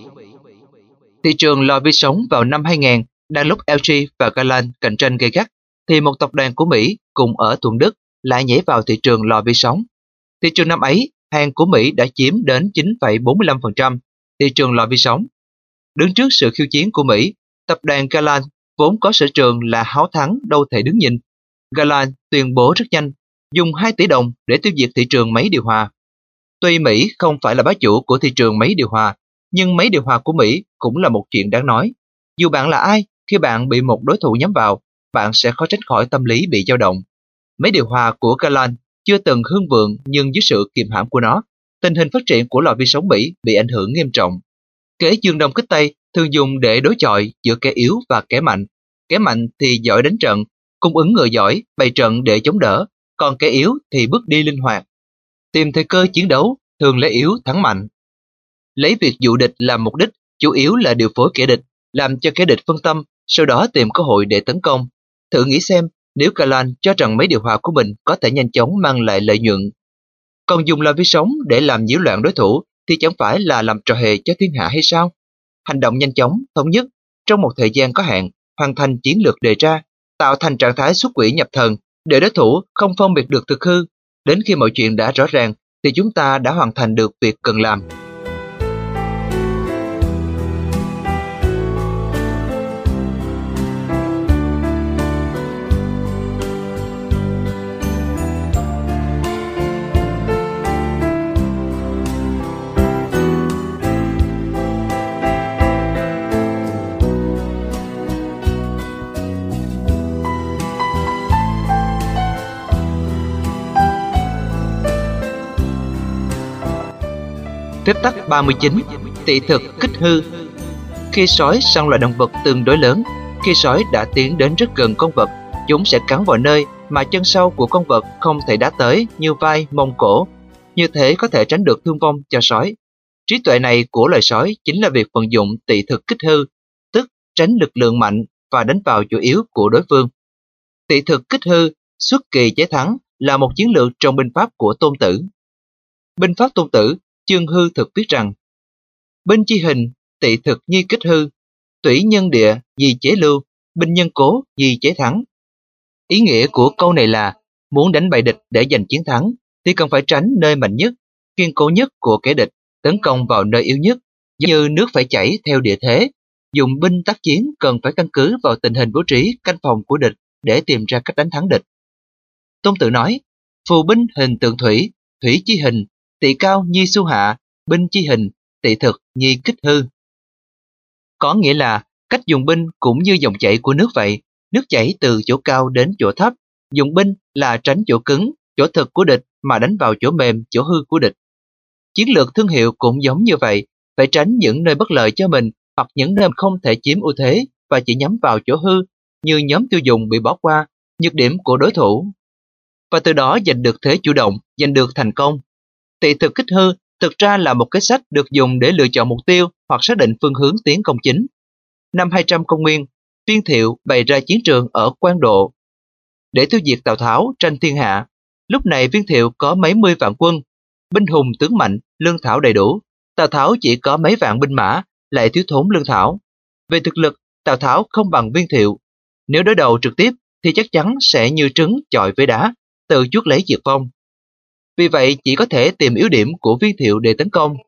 Thị trường lò vi sóng vào năm hai nghìn, đang lúc lờ giê và Cairns cạnh tranh gay gắt, thì một tập đoàn của Mỹ cùng ở Thuận Đức lại nhảy vào thị trường lò vi sóng. Thị trường năm ấy, hàng của Mỹ đã chiếm đến chín phẩy bốn mươi lăm phần trăm thị trường lò vi sóng. Đứng trước sự khiêu chiến của Mỹ, tập đoàn Cairns vốn có sở trường là háo thắng đâu thể đứng nhìn. Cairns tuyên bố rất nhanh, dùng hai tỷ đồng để tiêu diệt thị trường máy điều hòa. Tuy Mỹ không phải là bá chủ của thị trường máy điều hòa, nhưng máy điều hòa của Mỹ cũng là một chuyện đáng nói. Dù bạn là ai, khi bạn bị một đối thủ nhắm vào, bạn sẽ khó tránh khỏi tâm lý bị dao động. Máy điều hòa của Cairns chưa từng hưng vượng, nhưng dưới sự kiềm hãm của nó, tình hình phát triển của lò vi sóng Mỹ bị ảnh hưởng nghiêm trọng. Kế dương đông kích tây thường dùng để đối chọi giữa kẻ yếu và kẻ mạnh. Kẻ mạnh thì giỏi đánh trận, cung ứng người giỏi, bày trận để chống đỡ, còn kẻ yếu thì bước đi linh hoạt. Tìm thời cơ chiến đấu, thường lấy yếu thắng mạnh. Lấy việc dụ địch làm mục đích, chủ yếu là điều phối kẻ địch, làm cho kẻ địch phân tâm, sau đó tìm cơ hội để tấn công. Thử nghĩ xem, nếu Cairns cho rằng máy điều hòa của mình có thể nhanh chóng mang lại lợi nhuận, còn dùng lò vi sóng để làm nhiễu loạn đối thủ thì chẳng phải là làm trò hề cho thiên hạ hay sao? Hành động nhanh chóng, thống nhất, trong một thời gian có hạn, hoàn thành chiến lược đề ra, tạo thành trạng thái xuất quỷ nhập thần, để đối thủ không phân biệt được thực hư. Đến khi mọi chuyện đã rõ ràng thì chúng ta đã hoàn thành được việc cần làm. Phép tắc ba mươi chín. Tị thực kích hư. Khi sói săn loài động vật tương đối lớn, khi sói đã tiến đến rất gần con vật, chúng sẽ cắn vào nơi mà chân sau của con vật không thể đá tới, như vai, mông, cổ. Như thế có thể tránh được thương vong cho sói. Trí tuệ này của loài sói chính là việc vận dụng tị thực kích hư, tức tránh lực lượng mạnh và đánh vào chỗ yếu của đối phương. Tị thực kích hư, xuất kỳ chế thắng là một chiến lược trong binh pháp của Tôn Tử. Binh pháp Tôn Tử chương hư thực viết rằng: binh chi hình, tị thực nhi kích hư, tủy nhân địa, di chế lưu, binh nhân cố, di chế thắng. Ý nghĩa của câu này là, muốn đánh bại địch để giành chiến thắng, thì cần phải tránh nơi mạnh nhất, kiên cố nhất của kẻ địch, tấn công vào nơi yếu nhất, như nước phải chảy theo địa thế. Dùng binh tác chiến cần phải căn cứ vào tình hình bố trí canh phòng của địch để tìm ra cách đánh thắng địch. Tôn Tử nói: phù binh hình tượng thủy, thủy chi hình, tị cao nhi xu hạ, binh chi hình, tị thực nhi kích hư. Có nghĩa là cách dùng binh cũng như dòng chảy của nước vậy, nước chảy từ chỗ cao đến chỗ thấp. Dùng binh là tránh chỗ cứng, chỗ thực của địch mà đánh vào chỗ mềm, chỗ hư của địch. Chiến lược thương hiệu cũng giống như vậy, phải tránh những nơi bất lợi cho mình hoặc những nơi không thể chiếm ưu thế và chỉ nhắm vào chỗ hư, như nhóm tiêu dùng bị bỏ qua, nhược điểm của đối thủ, và từ đó giành được thế chủ động, giành được thành công. Tị thực kích hư thực ra là một cái sách được dùng để lựa chọn mục tiêu hoặc xác định phương hướng tiến công chính. Năm hai trăm công nguyên, Viên Thiệu bày ra chiến trường ở Quan Độ để tiêu diệt Tào Tháo tranh thiên hạ. Lúc này Viên Thiệu có mấy mươi vạn quân, binh hùng tướng mạnh, lương thảo đầy đủ. Tào Tháo chỉ có mấy vạn binh mã, lại thiếu thốn lương thảo. Về thực lực, Tào Tháo không bằng Viên Thiệu. Nếu đối đầu trực tiếp thì chắc chắn sẽ như trứng chọi với đá, tự chuốc lấy diệt vong. Vì vậy chỉ có thể tìm yếu điểm của Viên Thiệu để tấn công.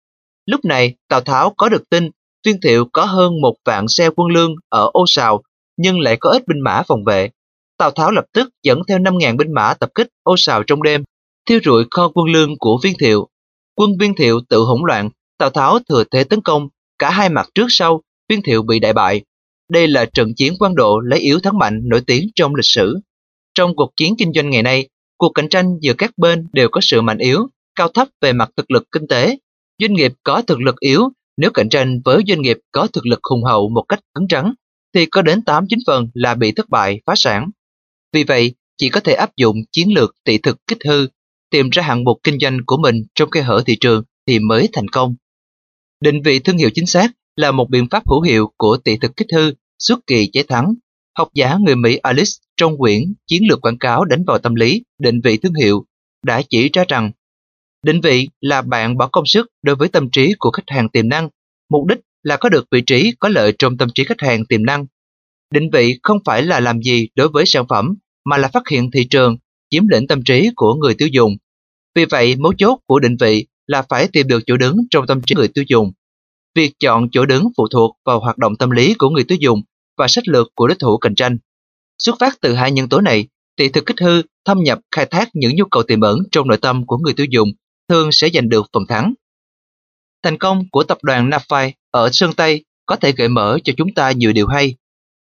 Lúc này Tào Tháo có được tin Viên Thiệu có hơn một vạn xe quân lương ở Ô Sào, nhưng lại có ít binh mã phòng vệ. Tào Tháo lập tức dẫn theo năm nghìn binh mã tập kích Ô Sào trong đêm, thiêu rụi kho quân lương của Viên Thiệu. Quân Viên Thiệu tự hỗn loạn, Tào Tháo thừa thế tấn công, cả hai mặt trước sau, Viên Thiệu bị đại bại. Đây là trận chiến quan độ lấy yếu thắng mạnh nổi tiếng trong lịch sử. Trong cuộc chiến kinh doanh ngày nay, cuộc cạnh tranh giữa các bên đều có sự mạnh yếu, cao thấp về mặt thực lực kinh tế. Doanh nghiệp có thực lực yếu nếu cạnh tranh với doanh nghiệp có thực lực hùng hậu một cách cứng rắn, thì có đến tám chín phần là bị thất bại, phá sản. Vì vậy, chỉ có thể áp dụng chiến lược tỷ thực kích hư, tìm ra hạng mục kinh doanh của mình trong khe hở thị trường thì mới thành công. Định vị thương hiệu chính xác là một biện pháp hữu hiệu của tỷ thực kích hư suốt kỳ chế thắng. Học giả người Mỹ Alice trong quyển Chiến lược quảng cáo đánh vào tâm lý, định vị thương hiệu đã chỉ ra rằng định vị là bạn bỏ công sức đối với tâm trí của khách hàng tiềm năng, mục đích là có được vị trí có lợi trong tâm trí khách hàng tiềm năng. Định vị không phải là làm gì đối với sản phẩm, mà là phát hiện thị trường, chiếm lĩnh tâm trí của người tiêu dùng. Vì vậy, mấu chốt của định vị là phải tìm được chỗ đứng trong tâm trí người tiêu dùng. Việc chọn chỗ đứng phụ thuộc vào hoạt động tâm lý của người tiêu dùng và sách lược của đối thủ cạnh tranh. Xuất phát từ hai nhân tố này, tỷ thực kích hư thâm nhập khai thác những nhu cầu tiềm ẩn trong nội tâm của người tiêu dùng thường sẽ giành được phần thắng. Thành công của tập đoàn Napfine ở Sơn Tây có thể gợi mở cho chúng ta nhiều điều hay.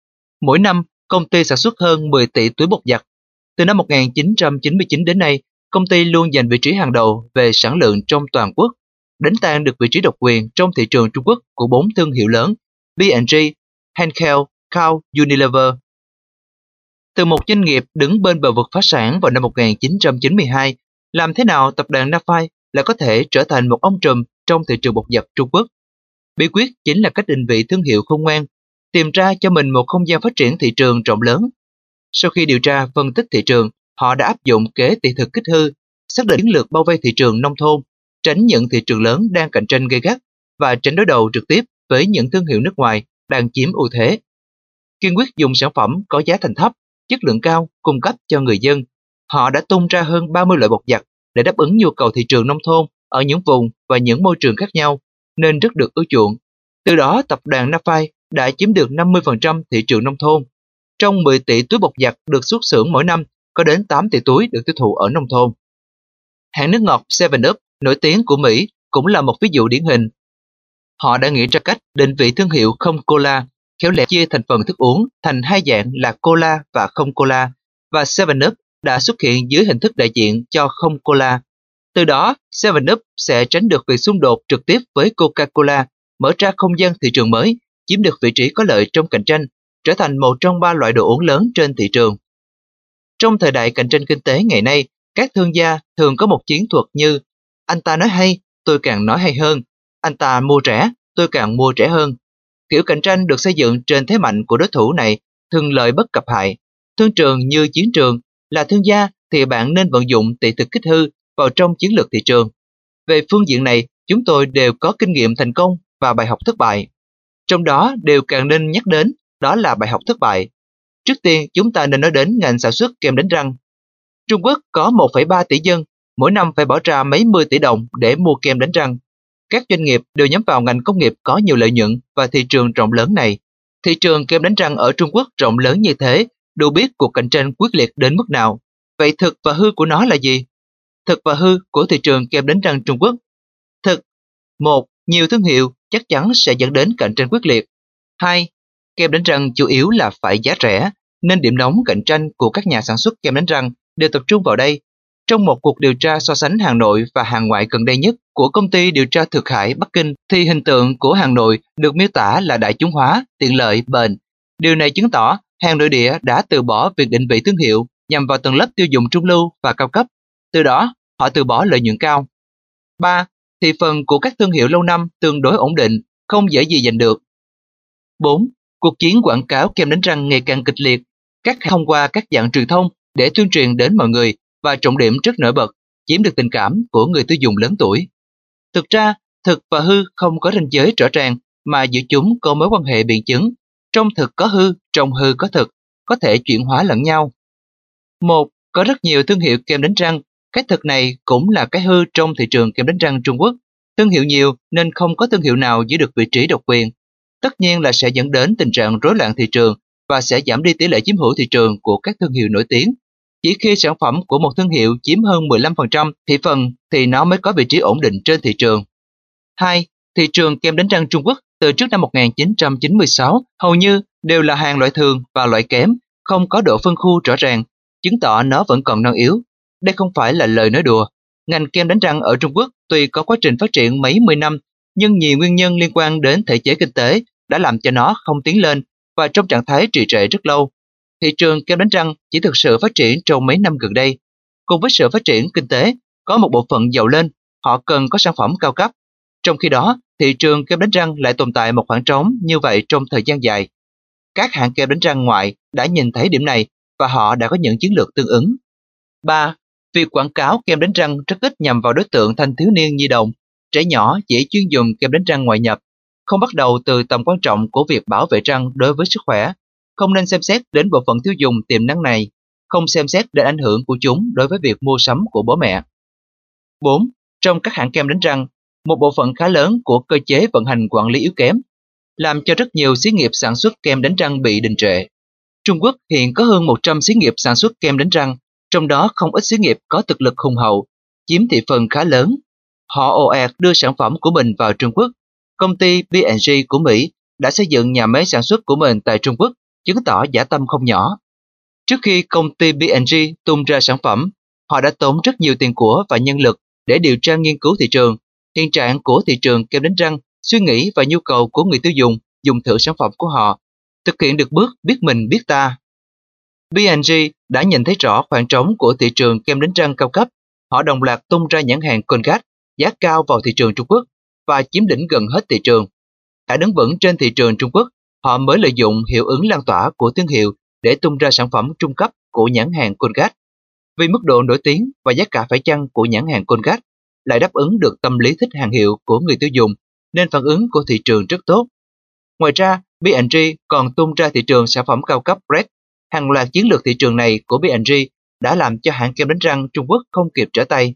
Mỗi năm, công ty sản xuất hơn mười tỷ túi bột giặt. Từ năm một nghìn chín trăm chín mươi chín đến nay, công ty luôn giành vị trí hàng đầu về sản lượng trong toàn quốc, đánh tan được vị trí độc quyền trong thị trường Trung Quốc của bốn thương hiệu lớn bê and giê, Henkel, Kao, Unilever. Từ một doanh nghiệp đứng bên bờ vực phá sản vào năm một nghìn chín trăm chín mươi hai, làm thế nào tập đoàn Napfine lại có thể trở thành một ông trùm trong thị trường bột giặt Trung Quốc? Bí quyết chính là cách định vị thương hiệu khôn ngoan, tìm ra cho mình một không gian phát triển thị trường rộng lớn. Sau khi điều tra phân tích thị trường, họ đã áp dụng kế tỷ thực kích hư, xác định chiến lược bao vây thị trường nông thôn, tránh những thị trường lớn đang cạnh tranh gay gắt và tránh đối đầu trực tiếp với những thương hiệu nước ngoài đang chiếm ưu thế. Kiên quyết dùng sản phẩm có giá thành thấp, chất lượng cao cung cấp cho người dân. Họ đã tung ra hơn ba mươi loại bột giặt để đáp ứng nhu cầu thị trường nông thôn ở những vùng và những môi trường khác nhau, nên rất được ưa chuộng. Từ đó, tập đoàn Napfine đã chiếm được năm mươi phần trăm thị trường nông thôn. Trong mười tỷ túi bột giặt được xuất xưởng mỗi năm, có đến tám tỷ túi được tiêu thụ ở nông thôn. Hãng nước ngọt seven up nổi tiếng của Mỹ cũng là một ví dụ điển hình. Họ đã nghĩ ra cách định vị thương hiệu không cola, khéo léo chia thành phần thức uống thành hai dạng là cola và không cola, và seven up đã xuất hiện dưới hình thức đại diện cho không cola. Từ đó, seven up sẽ tránh được việc xung đột trực tiếp với Coca-Cola, mở ra không gian thị trường mới, chiếm được vị trí có lợi trong cạnh tranh, trở thành một trong ba loại đồ uống lớn trên thị trường. Trong thời đại cạnh tranh kinh tế ngày nay, các thương gia thường có một chiến thuật như anh ta nói hay, tôi càng nói hay hơn, anh ta mua rẻ, tôi càng mua rẻ hơn. Kiểu cạnh tranh được xây dựng trên thế mạnh của đối thủ này thường lợi bất cập hại. Thương trường như chiến trường, là thương gia thì bạn nên vận dụng tỷ thực kích hư vào trong chiến lược thị trường. Về phương diện này, chúng tôi đều có kinh nghiệm thành công và bài học thất bại. Trong đó đều càng nên nhắc đến, đó là bài học thất bại. Trước tiên, chúng ta nên nói đến ngành sản xuất kem đánh răng. Trung Quốc có một phẩy ba tỷ dân, mỗi năm phải bỏ ra mấy mươi tỷ đồng để mua kem đánh răng. Các doanh nghiệp đều nhắm vào ngành công nghiệp có nhiều lợi nhuận và thị trường rộng lớn này. Thị trường kem đánh răng ở Trung Quốc rộng lớn như thế, đủ biết cuộc cạnh tranh quyết liệt đến mức nào. Vậy thực và hư của nó là gì? Thực và hư của thị trường kem đánh răng Trung Quốc. Thực: một. Nhiều thương hiệu chắc chắn sẽ dẫn đến cạnh tranh quyết liệt. Hai. Kem đánh răng chủ yếu là phải giá rẻ, nên điểm nóng cạnh tranh của các nhà sản xuất kem đánh răng đều tập trung vào đây. Trong một cuộc điều tra so sánh hàng nội và hàng ngoại gần đây nhất của công ty điều tra Thượng Hải Bắc Kinh, thì hình tượng của hàng nội được miêu tả là đại chúng hóa, tiện lợi, bền. Điều này chứng tỏ hàng nội địa đã từ bỏ việc định vị thương hiệu nhằm vào tầng lớp tiêu dùng trung lưu và cao cấp. Từ đó, họ từ bỏ lợi nhuận cao. ba. Thị phần của các thương hiệu lâu năm tương đối ổn định, không dễ gì giành được. bốn. Cuộc chiến quảng cáo kem đánh răng ngày càng kịch liệt. Các thông qua các dạng truyền thông để tuyên truyền đến mọi người, và trọng điểm rất nổi bật, chiếm được tình cảm của người tiêu dùng lớn tuổi. Thực ra, Thực và hư không có ranh giới rõ ràng, mà giữa chúng có mối quan hệ biện chứng. Trong thực có hư, trong hư có thực, có thể chuyển hóa lẫn nhau. Một, có rất nhiều thương hiệu kem đánh răng. Cái thực này cũng là cái hư trong thị trường kem đánh răng Trung Quốc. Thương hiệu nhiều nên không có thương hiệu nào giữ được vị trí độc quyền. Tất nhiên là sẽ dẫn đến tình trạng rối loạn thị trường và sẽ giảm đi tỷ lệ chiếm hữu thị trường của các thương hiệu nổi tiếng. Chỉ khi sản phẩm của một thương hiệu chiếm hơn mười lăm phần trăm thị phần thì nó mới có vị trí ổn định trên thị trường. Hai, thị trường kem đánh răng Trung Quốc từ trước năm một nghìn chín trăm chín mươi sáu hầu như đều là hàng loại thường và loại kém, không có độ phân khu rõ ràng, chứng tỏ nó vẫn còn non yếu. Đây không phải là lời nói đùa. Ngành kem đánh răng ở Trung Quốc tuy có quá trình phát triển mấy mươi năm, nhưng nhiều nguyên nhân liên quan đến thể chế kinh tế đã làm cho nó không tiến lên và trong trạng thái trì trệ rất lâu. Thị trường kem đánh răng chỉ thực sự phát triển trong mấy năm gần đây. Cùng với sự phát triển kinh tế, có một bộ phận giàu lên, họ cần có sản phẩm cao cấp. Trong khi đó, thị trường kem đánh răng lại tồn tại một khoảng trống như vậy trong thời gian dài. Các hãng kem đánh răng ngoại đã nhìn thấy điểm này và họ đã có những chiến lược tương ứng. Ba, việc quảng cáo kem đánh răng rất ít nhằm vào đối tượng thanh thiếu niên nhi đồng, trẻ nhỏ chỉ chuyên dùng kem đánh răng ngoại nhập, không bắt đầu từ tầm quan trọng của việc bảo vệ răng đối với sức khỏe, không nên xem xét đến bộ phận tiêu dùng tiềm năng này, không xem xét đến ảnh hưởng của chúng đối với việc mua sắm của bố mẹ. Bốn, trong các hãng kem đánh răng, một bộ phận khá lớn của cơ chế vận hành quản lý yếu kém, làm cho rất nhiều xí nghiệp sản xuất kem đánh răng bị đình trệ. Trung Quốc hiện có hơn một trăm xí nghiệp sản xuất kem đánh răng, trong đó không ít xí nghiệp có thực lực hùng hậu, chiếm thị phần khá lớn. Họ ồ ạt đưa sản phẩm của mình vào Trung Quốc. Công ty P and G của Mỹ đã xây dựng nhà máy sản xuất của mình tại Trung Quốc, chứng tỏ dã tâm không nhỏ. Trước khi công ty P and G tung ra sản phẩm, họ đã tốn rất nhiều tiền của và nhân lực để điều tra nghiên cứu thị trường, hiện trạng của thị trường kem đánh răng, suy nghĩ và nhu cầu của người tiêu dùng dùng thử sản phẩm của họ, thực hiện được bước biết mình biết ta. P and G đã nhìn thấy rõ khoảng trống của thị trường kem đánh răng cao cấp. Họ đồng loạt tung ra nhãn hàng Colgate giá cao vào thị trường Trung Quốc và chiếm lĩnh gần hết thị trường. Đã đứng vững trên thị trường Trung Quốc, họ mới lợi dụng hiệu ứng lan tỏa của thương hiệu để tung ra sản phẩm trung cấp của nhãn hàng Colgate. Vì mức độ nổi tiếng và giá cả phải chăng của nhãn hàng Colgate lại đáp ứng được tâm lý thích hàng hiệu của người tiêu dùng, nên phản ứng của thị trường rất tốt. Ngoài ra, P and G còn tung ra thị trường sản phẩm cao cấp Red. Hàng loạt chiến lược thị trường này của P and G đã làm cho hãng kem đánh răng Trung Quốc không kịp trở tay.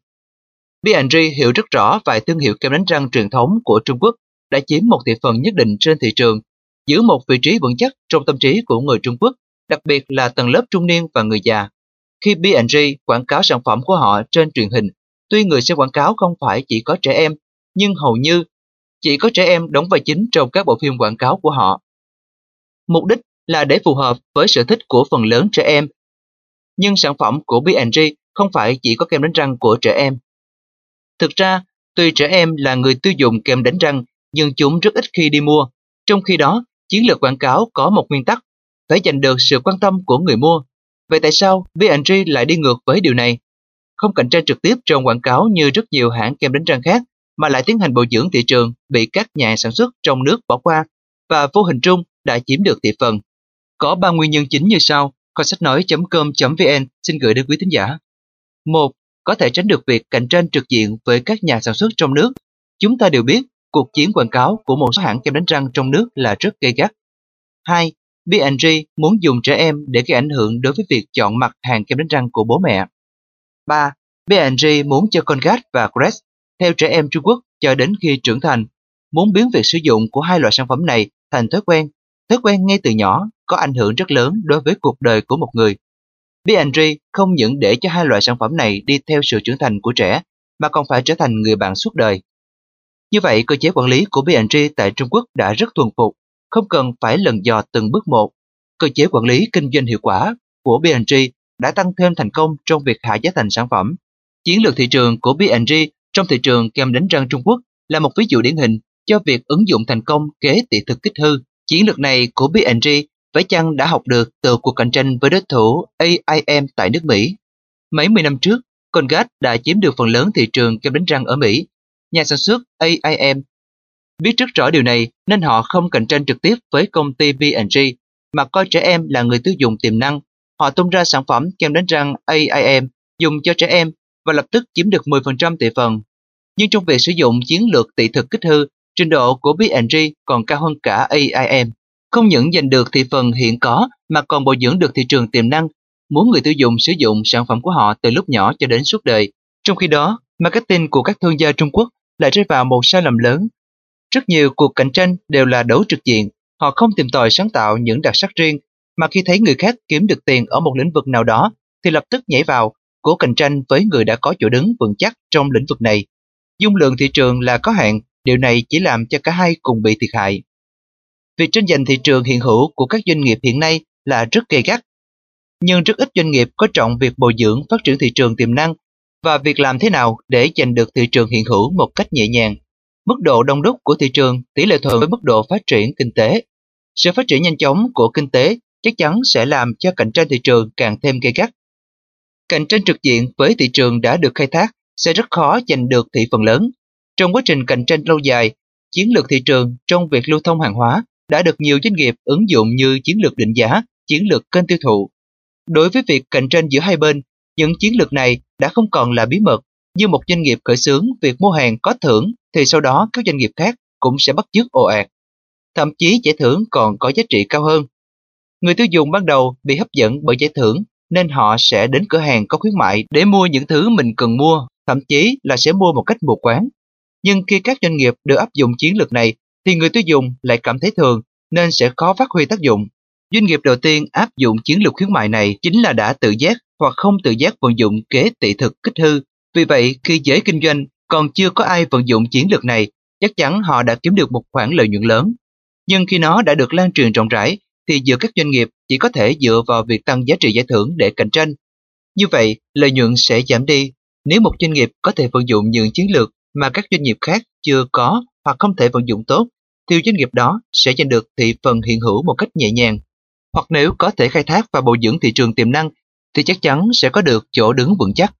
P and G hiểu rất rõ vài thương hiệu kem đánh răng truyền thống của Trung Quốc đã chiếm một thị phần nhất định trên thị trường, giữ một vị trí vững chắc trong tâm trí của người Trung Quốc, đặc biệt là tầng lớp trung niên và người già. Khi P and G quảng cáo sản phẩm của họ trên truyền hình, tuy người xem quảng cáo không phải chỉ có trẻ em, nhưng hầu như chỉ có trẻ em đóng vai chính trong các bộ phim quảng cáo của họ. Mục đích là để phù hợp với sở thích của phần lớn trẻ em. Nhưng sản phẩm của P and G không phải chỉ có kem đánh răng của trẻ em. Thực ra, tuy trẻ em là người tiêu dùng kem đánh răng, nhưng chúng rất ít khi đi mua. Trong khi đó, chiến lược quảng cáo có một nguyên tắc, phải giành được sự quan tâm của người mua. Vậy tại sao P and G lại đi ngược với điều này? Không cạnh tranh trực tiếp trong quảng cáo như rất nhiều hãng kem đánh răng khác, mà lại tiến hành bồi dưỡng thị trường bị các nhà sản xuất trong nước bỏ qua và vô hình trung đã chiếm được thị phần. Có ba nguyên nhân chính như sau, kho sách nói chấm com chấm vn xin gửi đến quý thính giả. Một, có thể tránh được việc cạnh tranh trực diện với các nhà sản xuất trong nước. Chúng ta đều biết, cuộc chiến quảng cáo của một số hãng kem đánh răng trong nước là rất gay gắt. Hai, P and G muốn dùng trẻ em để gây ảnh hưởng đối với việc chọn mặt hàng kem đánh răng của bố mẹ. Ba, P and G muốn cho Colgate và Crest theo trẻ em Trung Quốc cho đến khi trưởng thành, muốn biến việc sử dụng của hai loại sản phẩm này thành thói quen. Thói quen ngay từ nhỏ có ảnh hưởng rất lớn đối với cuộc đời của một người. P and G không những để cho hai loại sản phẩm này đi theo sự trưởng thành của trẻ, mà còn phải trở thành người bạn suốt đời. Như vậy, cơ chế quản lý của P and G tại Trung Quốc đã rất thuần phục, không cần phải lần dò từng bước một. Cơ chế quản lý kinh doanh hiệu quả của P and G đã tăng thêm thành công trong việc hạ giá thành sản phẩm. Chiến lược thị trường của P and G trong thị trường kem đánh răng Trung Quốc là một ví dụ điển hình cho việc ứng dụng thành công kế tị thực kích hư. Chiến lược này của P and G phải chăng đã học được từ cuộc cạnh tranh với đối thủ A I M tại nước Mỹ. Mấy mươi năm trước, Colgate đã chiếm được phần lớn thị trường kem đánh răng ở Mỹ. Nhà sản xuất A I M biết rất rõ điều này nên họ không cạnh tranh trực tiếp với công ty P and G, mà coi trẻ em là người tiêu dùng tiềm năng. Họ tung ra sản phẩm kem đánh răng A I M dùng cho trẻ em và lập tức chiếm được mười phần trăm thị phần. Nhưng trong việc sử dụng chiến lược tỷ thực kích hư, trình độ của bê and giê còn cao hơn cả a i em. Không những giành được thị phần hiện có mà còn bồi dưỡng được thị trường tiềm năng, muốn người tiêu dùng sử dụng sản phẩm của họ từ lúc nhỏ cho đến suốt đời. Trong khi đó, marketing của các thương gia Trung Quốc lại rơi vào một sai lầm lớn. Rất nhiều cuộc cạnh tranh đều là đấu trực diện, họ không tìm tòi sáng tạo những đặc sắc riêng, mà khi thấy người khác kiếm được tiền ở một lĩnh vực nào đó thì lập tức nhảy vào, cố cạnh tranh với người đã có chỗ đứng vững chắc trong lĩnh vực này. Dung lượng thị trường là có hạn, điều này chỉ làm cho cả hai cùng bị thiệt hại. Việc tranh giành thị trường hiện hữu của các doanh nghiệp hiện nay là rất gay gắt, nhưng rất ít doanh nghiệp có trọng việc bồi dưỡng phát triển thị trường tiềm năng và việc làm thế nào để giành được thị trường hiện hữu một cách nhẹ nhàng. Mức độ đông đúc của thị trường tỷ lệ thuận với mức độ phát triển kinh tế. Sự phát triển nhanh chóng của kinh tế chắc chắn sẽ làm cho cạnh tranh thị trường càng thêm gay gắt. Cạnh tranh trực diện với thị trường đã được khai thác sẽ rất khó giành được thị phần lớn. Trong quá trình cạnh tranh lâu dài, chiến lược thị trường trong việc lưu thông hàng hóa đã được nhiều doanh nghiệp ứng dụng như chiến lược định giá, chiến lược kênh tiêu thụ. Đối với việc cạnh tranh giữa hai bên, những chiến lược này đã không còn là bí mật. Như một doanh nghiệp khởi xướng việc mua hàng có thưởng thì sau đó các doanh nghiệp khác cũng sẽ bắt chước ồ ạt. Thậm chí giải thưởng còn có giá trị cao hơn. Người tiêu dùng ban đầu bị hấp dẫn bởi giải thưởng nên họ sẽ đến cửa hàng có khuyến mại để mua những thứ mình cần mua, thậm chí là sẽ mua một cách mù quáng. Nhưng khi các doanh nghiệp đều áp dụng chiến lược này thì người tiêu dùng lại cảm thấy thường nên sẽ khó phát huy tác dụng. Doanh nghiệp đầu tiên áp dụng chiến lược khuyến mại này chính là đã tự giác hoặc không tự giác vận dụng kế tỷ thực kích hư. Vì vậy, khi giới kinh doanh còn chưa có ai vận dụng chiến lược này, chắc chắn họ đã kiếm được một khoản lợi nhuận lớn. Nhưng khi nó đã được lan truyền rộng rãi, thì giữa các doanh nghiệp chỉ có thể dựa vào việc tăng giá trị giải thưởng để cạnh tranh. Như vậy, lợi nhuận sẽ giảm đi. Nếu một doanh nghiệp có thể vận dụng những chiến lược mà các doanh nghiệp khác chưa có hoặc không thể vận dụng tốt, thì doanh nghiệp đó sẽ giành được thị phần hiện hữu một cách nhẹ nhàng. Hoặc nếu có thể khai thác và bồi dưỡng thị trường tiềm năng, thì chắc chắn sẽ có được chỗ đứng vững chắc.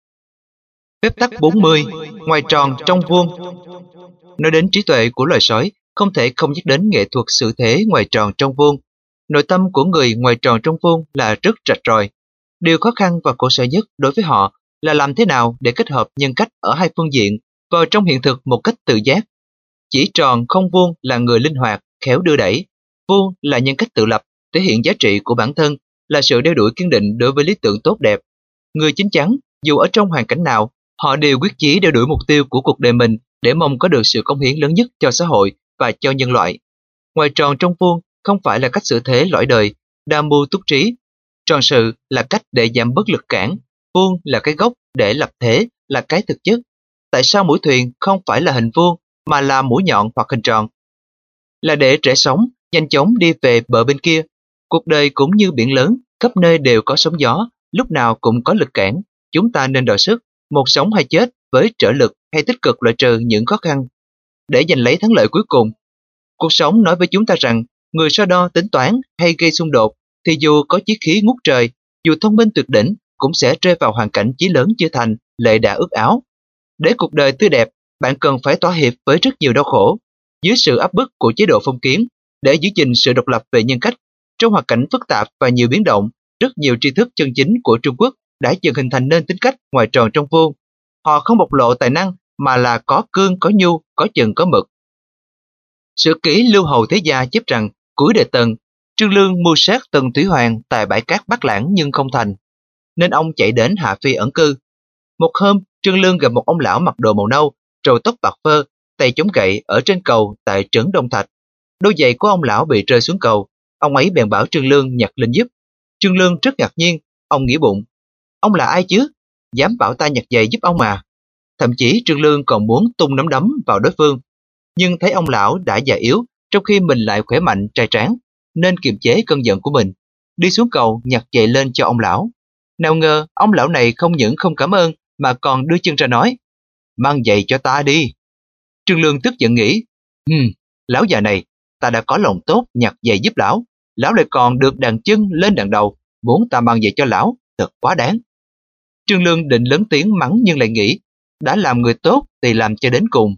Phép tắc bốn mươi. Ngoài tròn trong vuông. Nói đến trí tuệ của loài sói, không thể không nhắc đến nghệ thuật xử thế ngoài tròn trong vuông. Nội tâm của người ngoài tròn trong vuông là rất rạch ròi. Điều khó khăn và khổ sở nhất đối với họ là làm thế nào để kết hợp nhân cách ở hai phương diện vào trong hiện thực một cách tự giác. Chỉ tròn không vuông là người linh hoạt, khéo đưa đẩy. Vuông là nhân cách tự lập, thể hiện giá trị của bản thân, là sự đeo đuổi kiên định đối với lý tưởng tốt đẹp. Người chín chắn, dù ở trong hoàn cảnh nào, họ đều quyết chí đeo đuổi mục tiêu của cuộc đời mình để mong có được sự cống hiến lớn nhất cho xã hội và cho nhân loại. Ngoài tròn trong vuông không phải là cách xử thế lõi đời, đa mưu túc trí. Tròn sự là cách để giảm bớt lực cản, vuông là cái gốc để lập thế, là cái thực chất. Tại sao mũi thuyền không phải là hình vuông mà là mũi nhọn hoặc hình tròn? Là để trẻ sóng nhanh chóng đi về bờ bên kia. Cuộc đời cũng như biển lớn, khắp nơi đều có sóng gió, lúc nào cũng có lực cản. Chúng ta nên đọ sức, một sống hay chết với trợ lực hay tích cực loại trừ những khó khăn để giành lấy thắng lợi cuối cùng. Cuộc sống nói với chúng ta rằng người so đo tính toán hay gây xung đột thì dù có chí khí ngút trời, dù thông minh tuyệt đỉnh cũng sẽ rơi vào hoàn cảnh chí lớn chưa thành, lệ đã ước áo. Để cuộc đời tươi đẹp, bạn cần phải thỏa hiệp với rất nhiều đau khổ dưới sự áp bức của chế độ phong kiến để giữ gìn sự độc lập về nhân cách. Trong hoàn cảnh phức tạp và nhiều biến động, rất nhiều tri thức chân chính của Trung Quốc đã dần hình thành nên tính cách ngoài tròn trong vuông. Họ không bộc lộ tài năng mà là có cương có nhu, có chừng có mực. Sử ký Lưu Hầu Thế Gia chép rằng cuối đời Tần, Trương Lương mưu sát Tần Thủy Hoàng tại bãi cát Bắc Lãng nhưng không thành, nên ông chạy đến Hạ Phi ẩn cư. Một hôm, Trương Lương gặp một ông lão mặc đồ màu nâu, râu tóc bạc phơ, tay chống gậy ở trên cầu tại trấn Đông Thạch. Đôi giày của ông lão bị rơi xuống cầu, ông ấy bèn bảo Trương Lương nhặt lên giúp. Trương Lương rất ngạc nhiên, ông nghĩ bụng, ông là ai chứ, dám bảo ta nhặt giày giúp ông mà. Thậm chí Trương Lương còn muốn tung nắm đấm vào đối phương, nhưng thấy ông lão đã già yếu, trong khi mình lại khỏe mạnh trai tráng, nên kiềm chế cơn giận của mình, đi xuống cầu nhặt giày lên cho ông lão. Nào ngờ ông lão này không những không cảm ơn mà còn đưa chân ra nói, mang giày cho ta đi. Trương Lương tức giận nghĩ, hừm, lão già này, ta đã có lòng tốt nhặt giày giúp lão, lão lại còn được đàn chân lên đàn đầu, muốn ta mang giày cho lão, thật quá đáng. Trương Lương định lớn tiếng mắng nhưng lại nghĩ, đã làm người tốt thì làm cho đến cùng.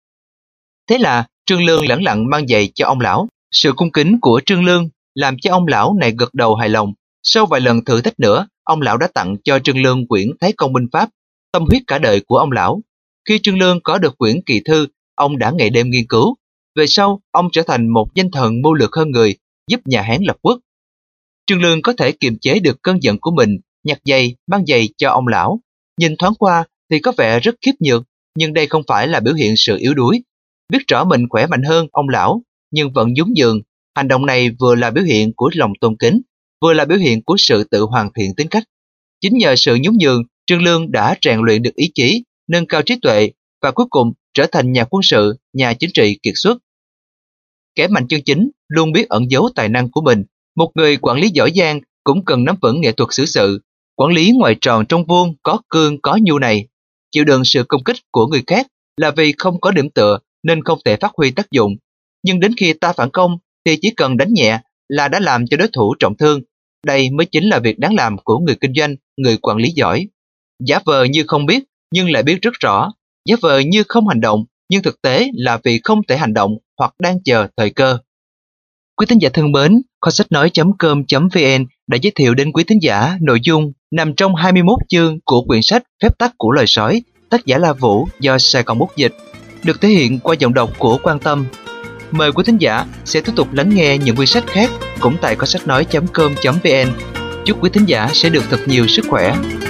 Thế là Trương Lương lẳng lặng mang giày cho ông lão. Sự cung kính của Trương Lương làm cho ông lão này gật đầu hài lòng. Sau vài lần thử thách nữa, ông lão đã tặng cho Trương Lương quyển Thái Công Binh Pháp, tâm huyết cả đời của ông lão. Khi Trương Lương có được quyển kỳ thư, ông đã ngày đêm nghiên cứu. Về sau, ông trở thành một danh thần mưu lược hơn người, giúp nhà Hán lập quốc. Trương Lương có thể kiềm chế được cơn giận của mình, nhặt giày, mang giày cho ông lão. Nhìn thoáng qua thì có vẻ rất khiếp nhược, nhưng đây không phải là biểu hiện sự yếu đuối. Biết rõ mình khỏe mạnh hơn ông lão, nhưng vẫn nhún nhường. Hành động này vừa là biểu hiện của lòng tôn kính, vừa là biểu hiện của sự tự hoàn thiện tính cách. Chính nhờ sự nhún nhường, Trương Lương đã rèn luyện được ý chí, nâng cao trí tuệ và cuối cùng trở thành nhà quân sự, nhà chính trị kiệt xuất. Kẻ mạnh chân chính luôn biết ẩn giấu tài năng của mình. Một người quản lý giỏi giang cũng cần nắm vững nghệ thuật xử sự. Quản lý ngoài tròn trong vuông, có cương có nhu này. Chịu đựng sự công kích của người khác là vì không có điểm tựa nên không thể phát huy tác dụng. Nhưng đến khi ta phản công thì chỉ cần đánh nhẹ là đã làm cho đối thủ trọng thương. Đây mới chính là việc đáng làm của người kinh doanh, người quản lý giỏi. Giả vờ như không biết nhưng lại biết rất rõ. Giả vờ như không hành động nhưng thực tế là vì không thể hành động hoặc đang chờ thời cơ. Quý thính giả thân mến, kho sách nói chấm com chấm vn đã giới thiệu đến quý thính giả nội dung nằm trong hai mươi mốt chương của quyển sách Phép tắc của loài sói, tác giả La Vũ do Sài Gòn Bút Dịch, được thể hiện qua giọng đọc của Quan Tâm. Mời quý thính giả sẽ tiếp tục lắng nghe những quyển sách khác cũng tại kho sách nói chấm com chấm vn. Chúc quý thính giả sẽ được thật nhiều sức khỏe.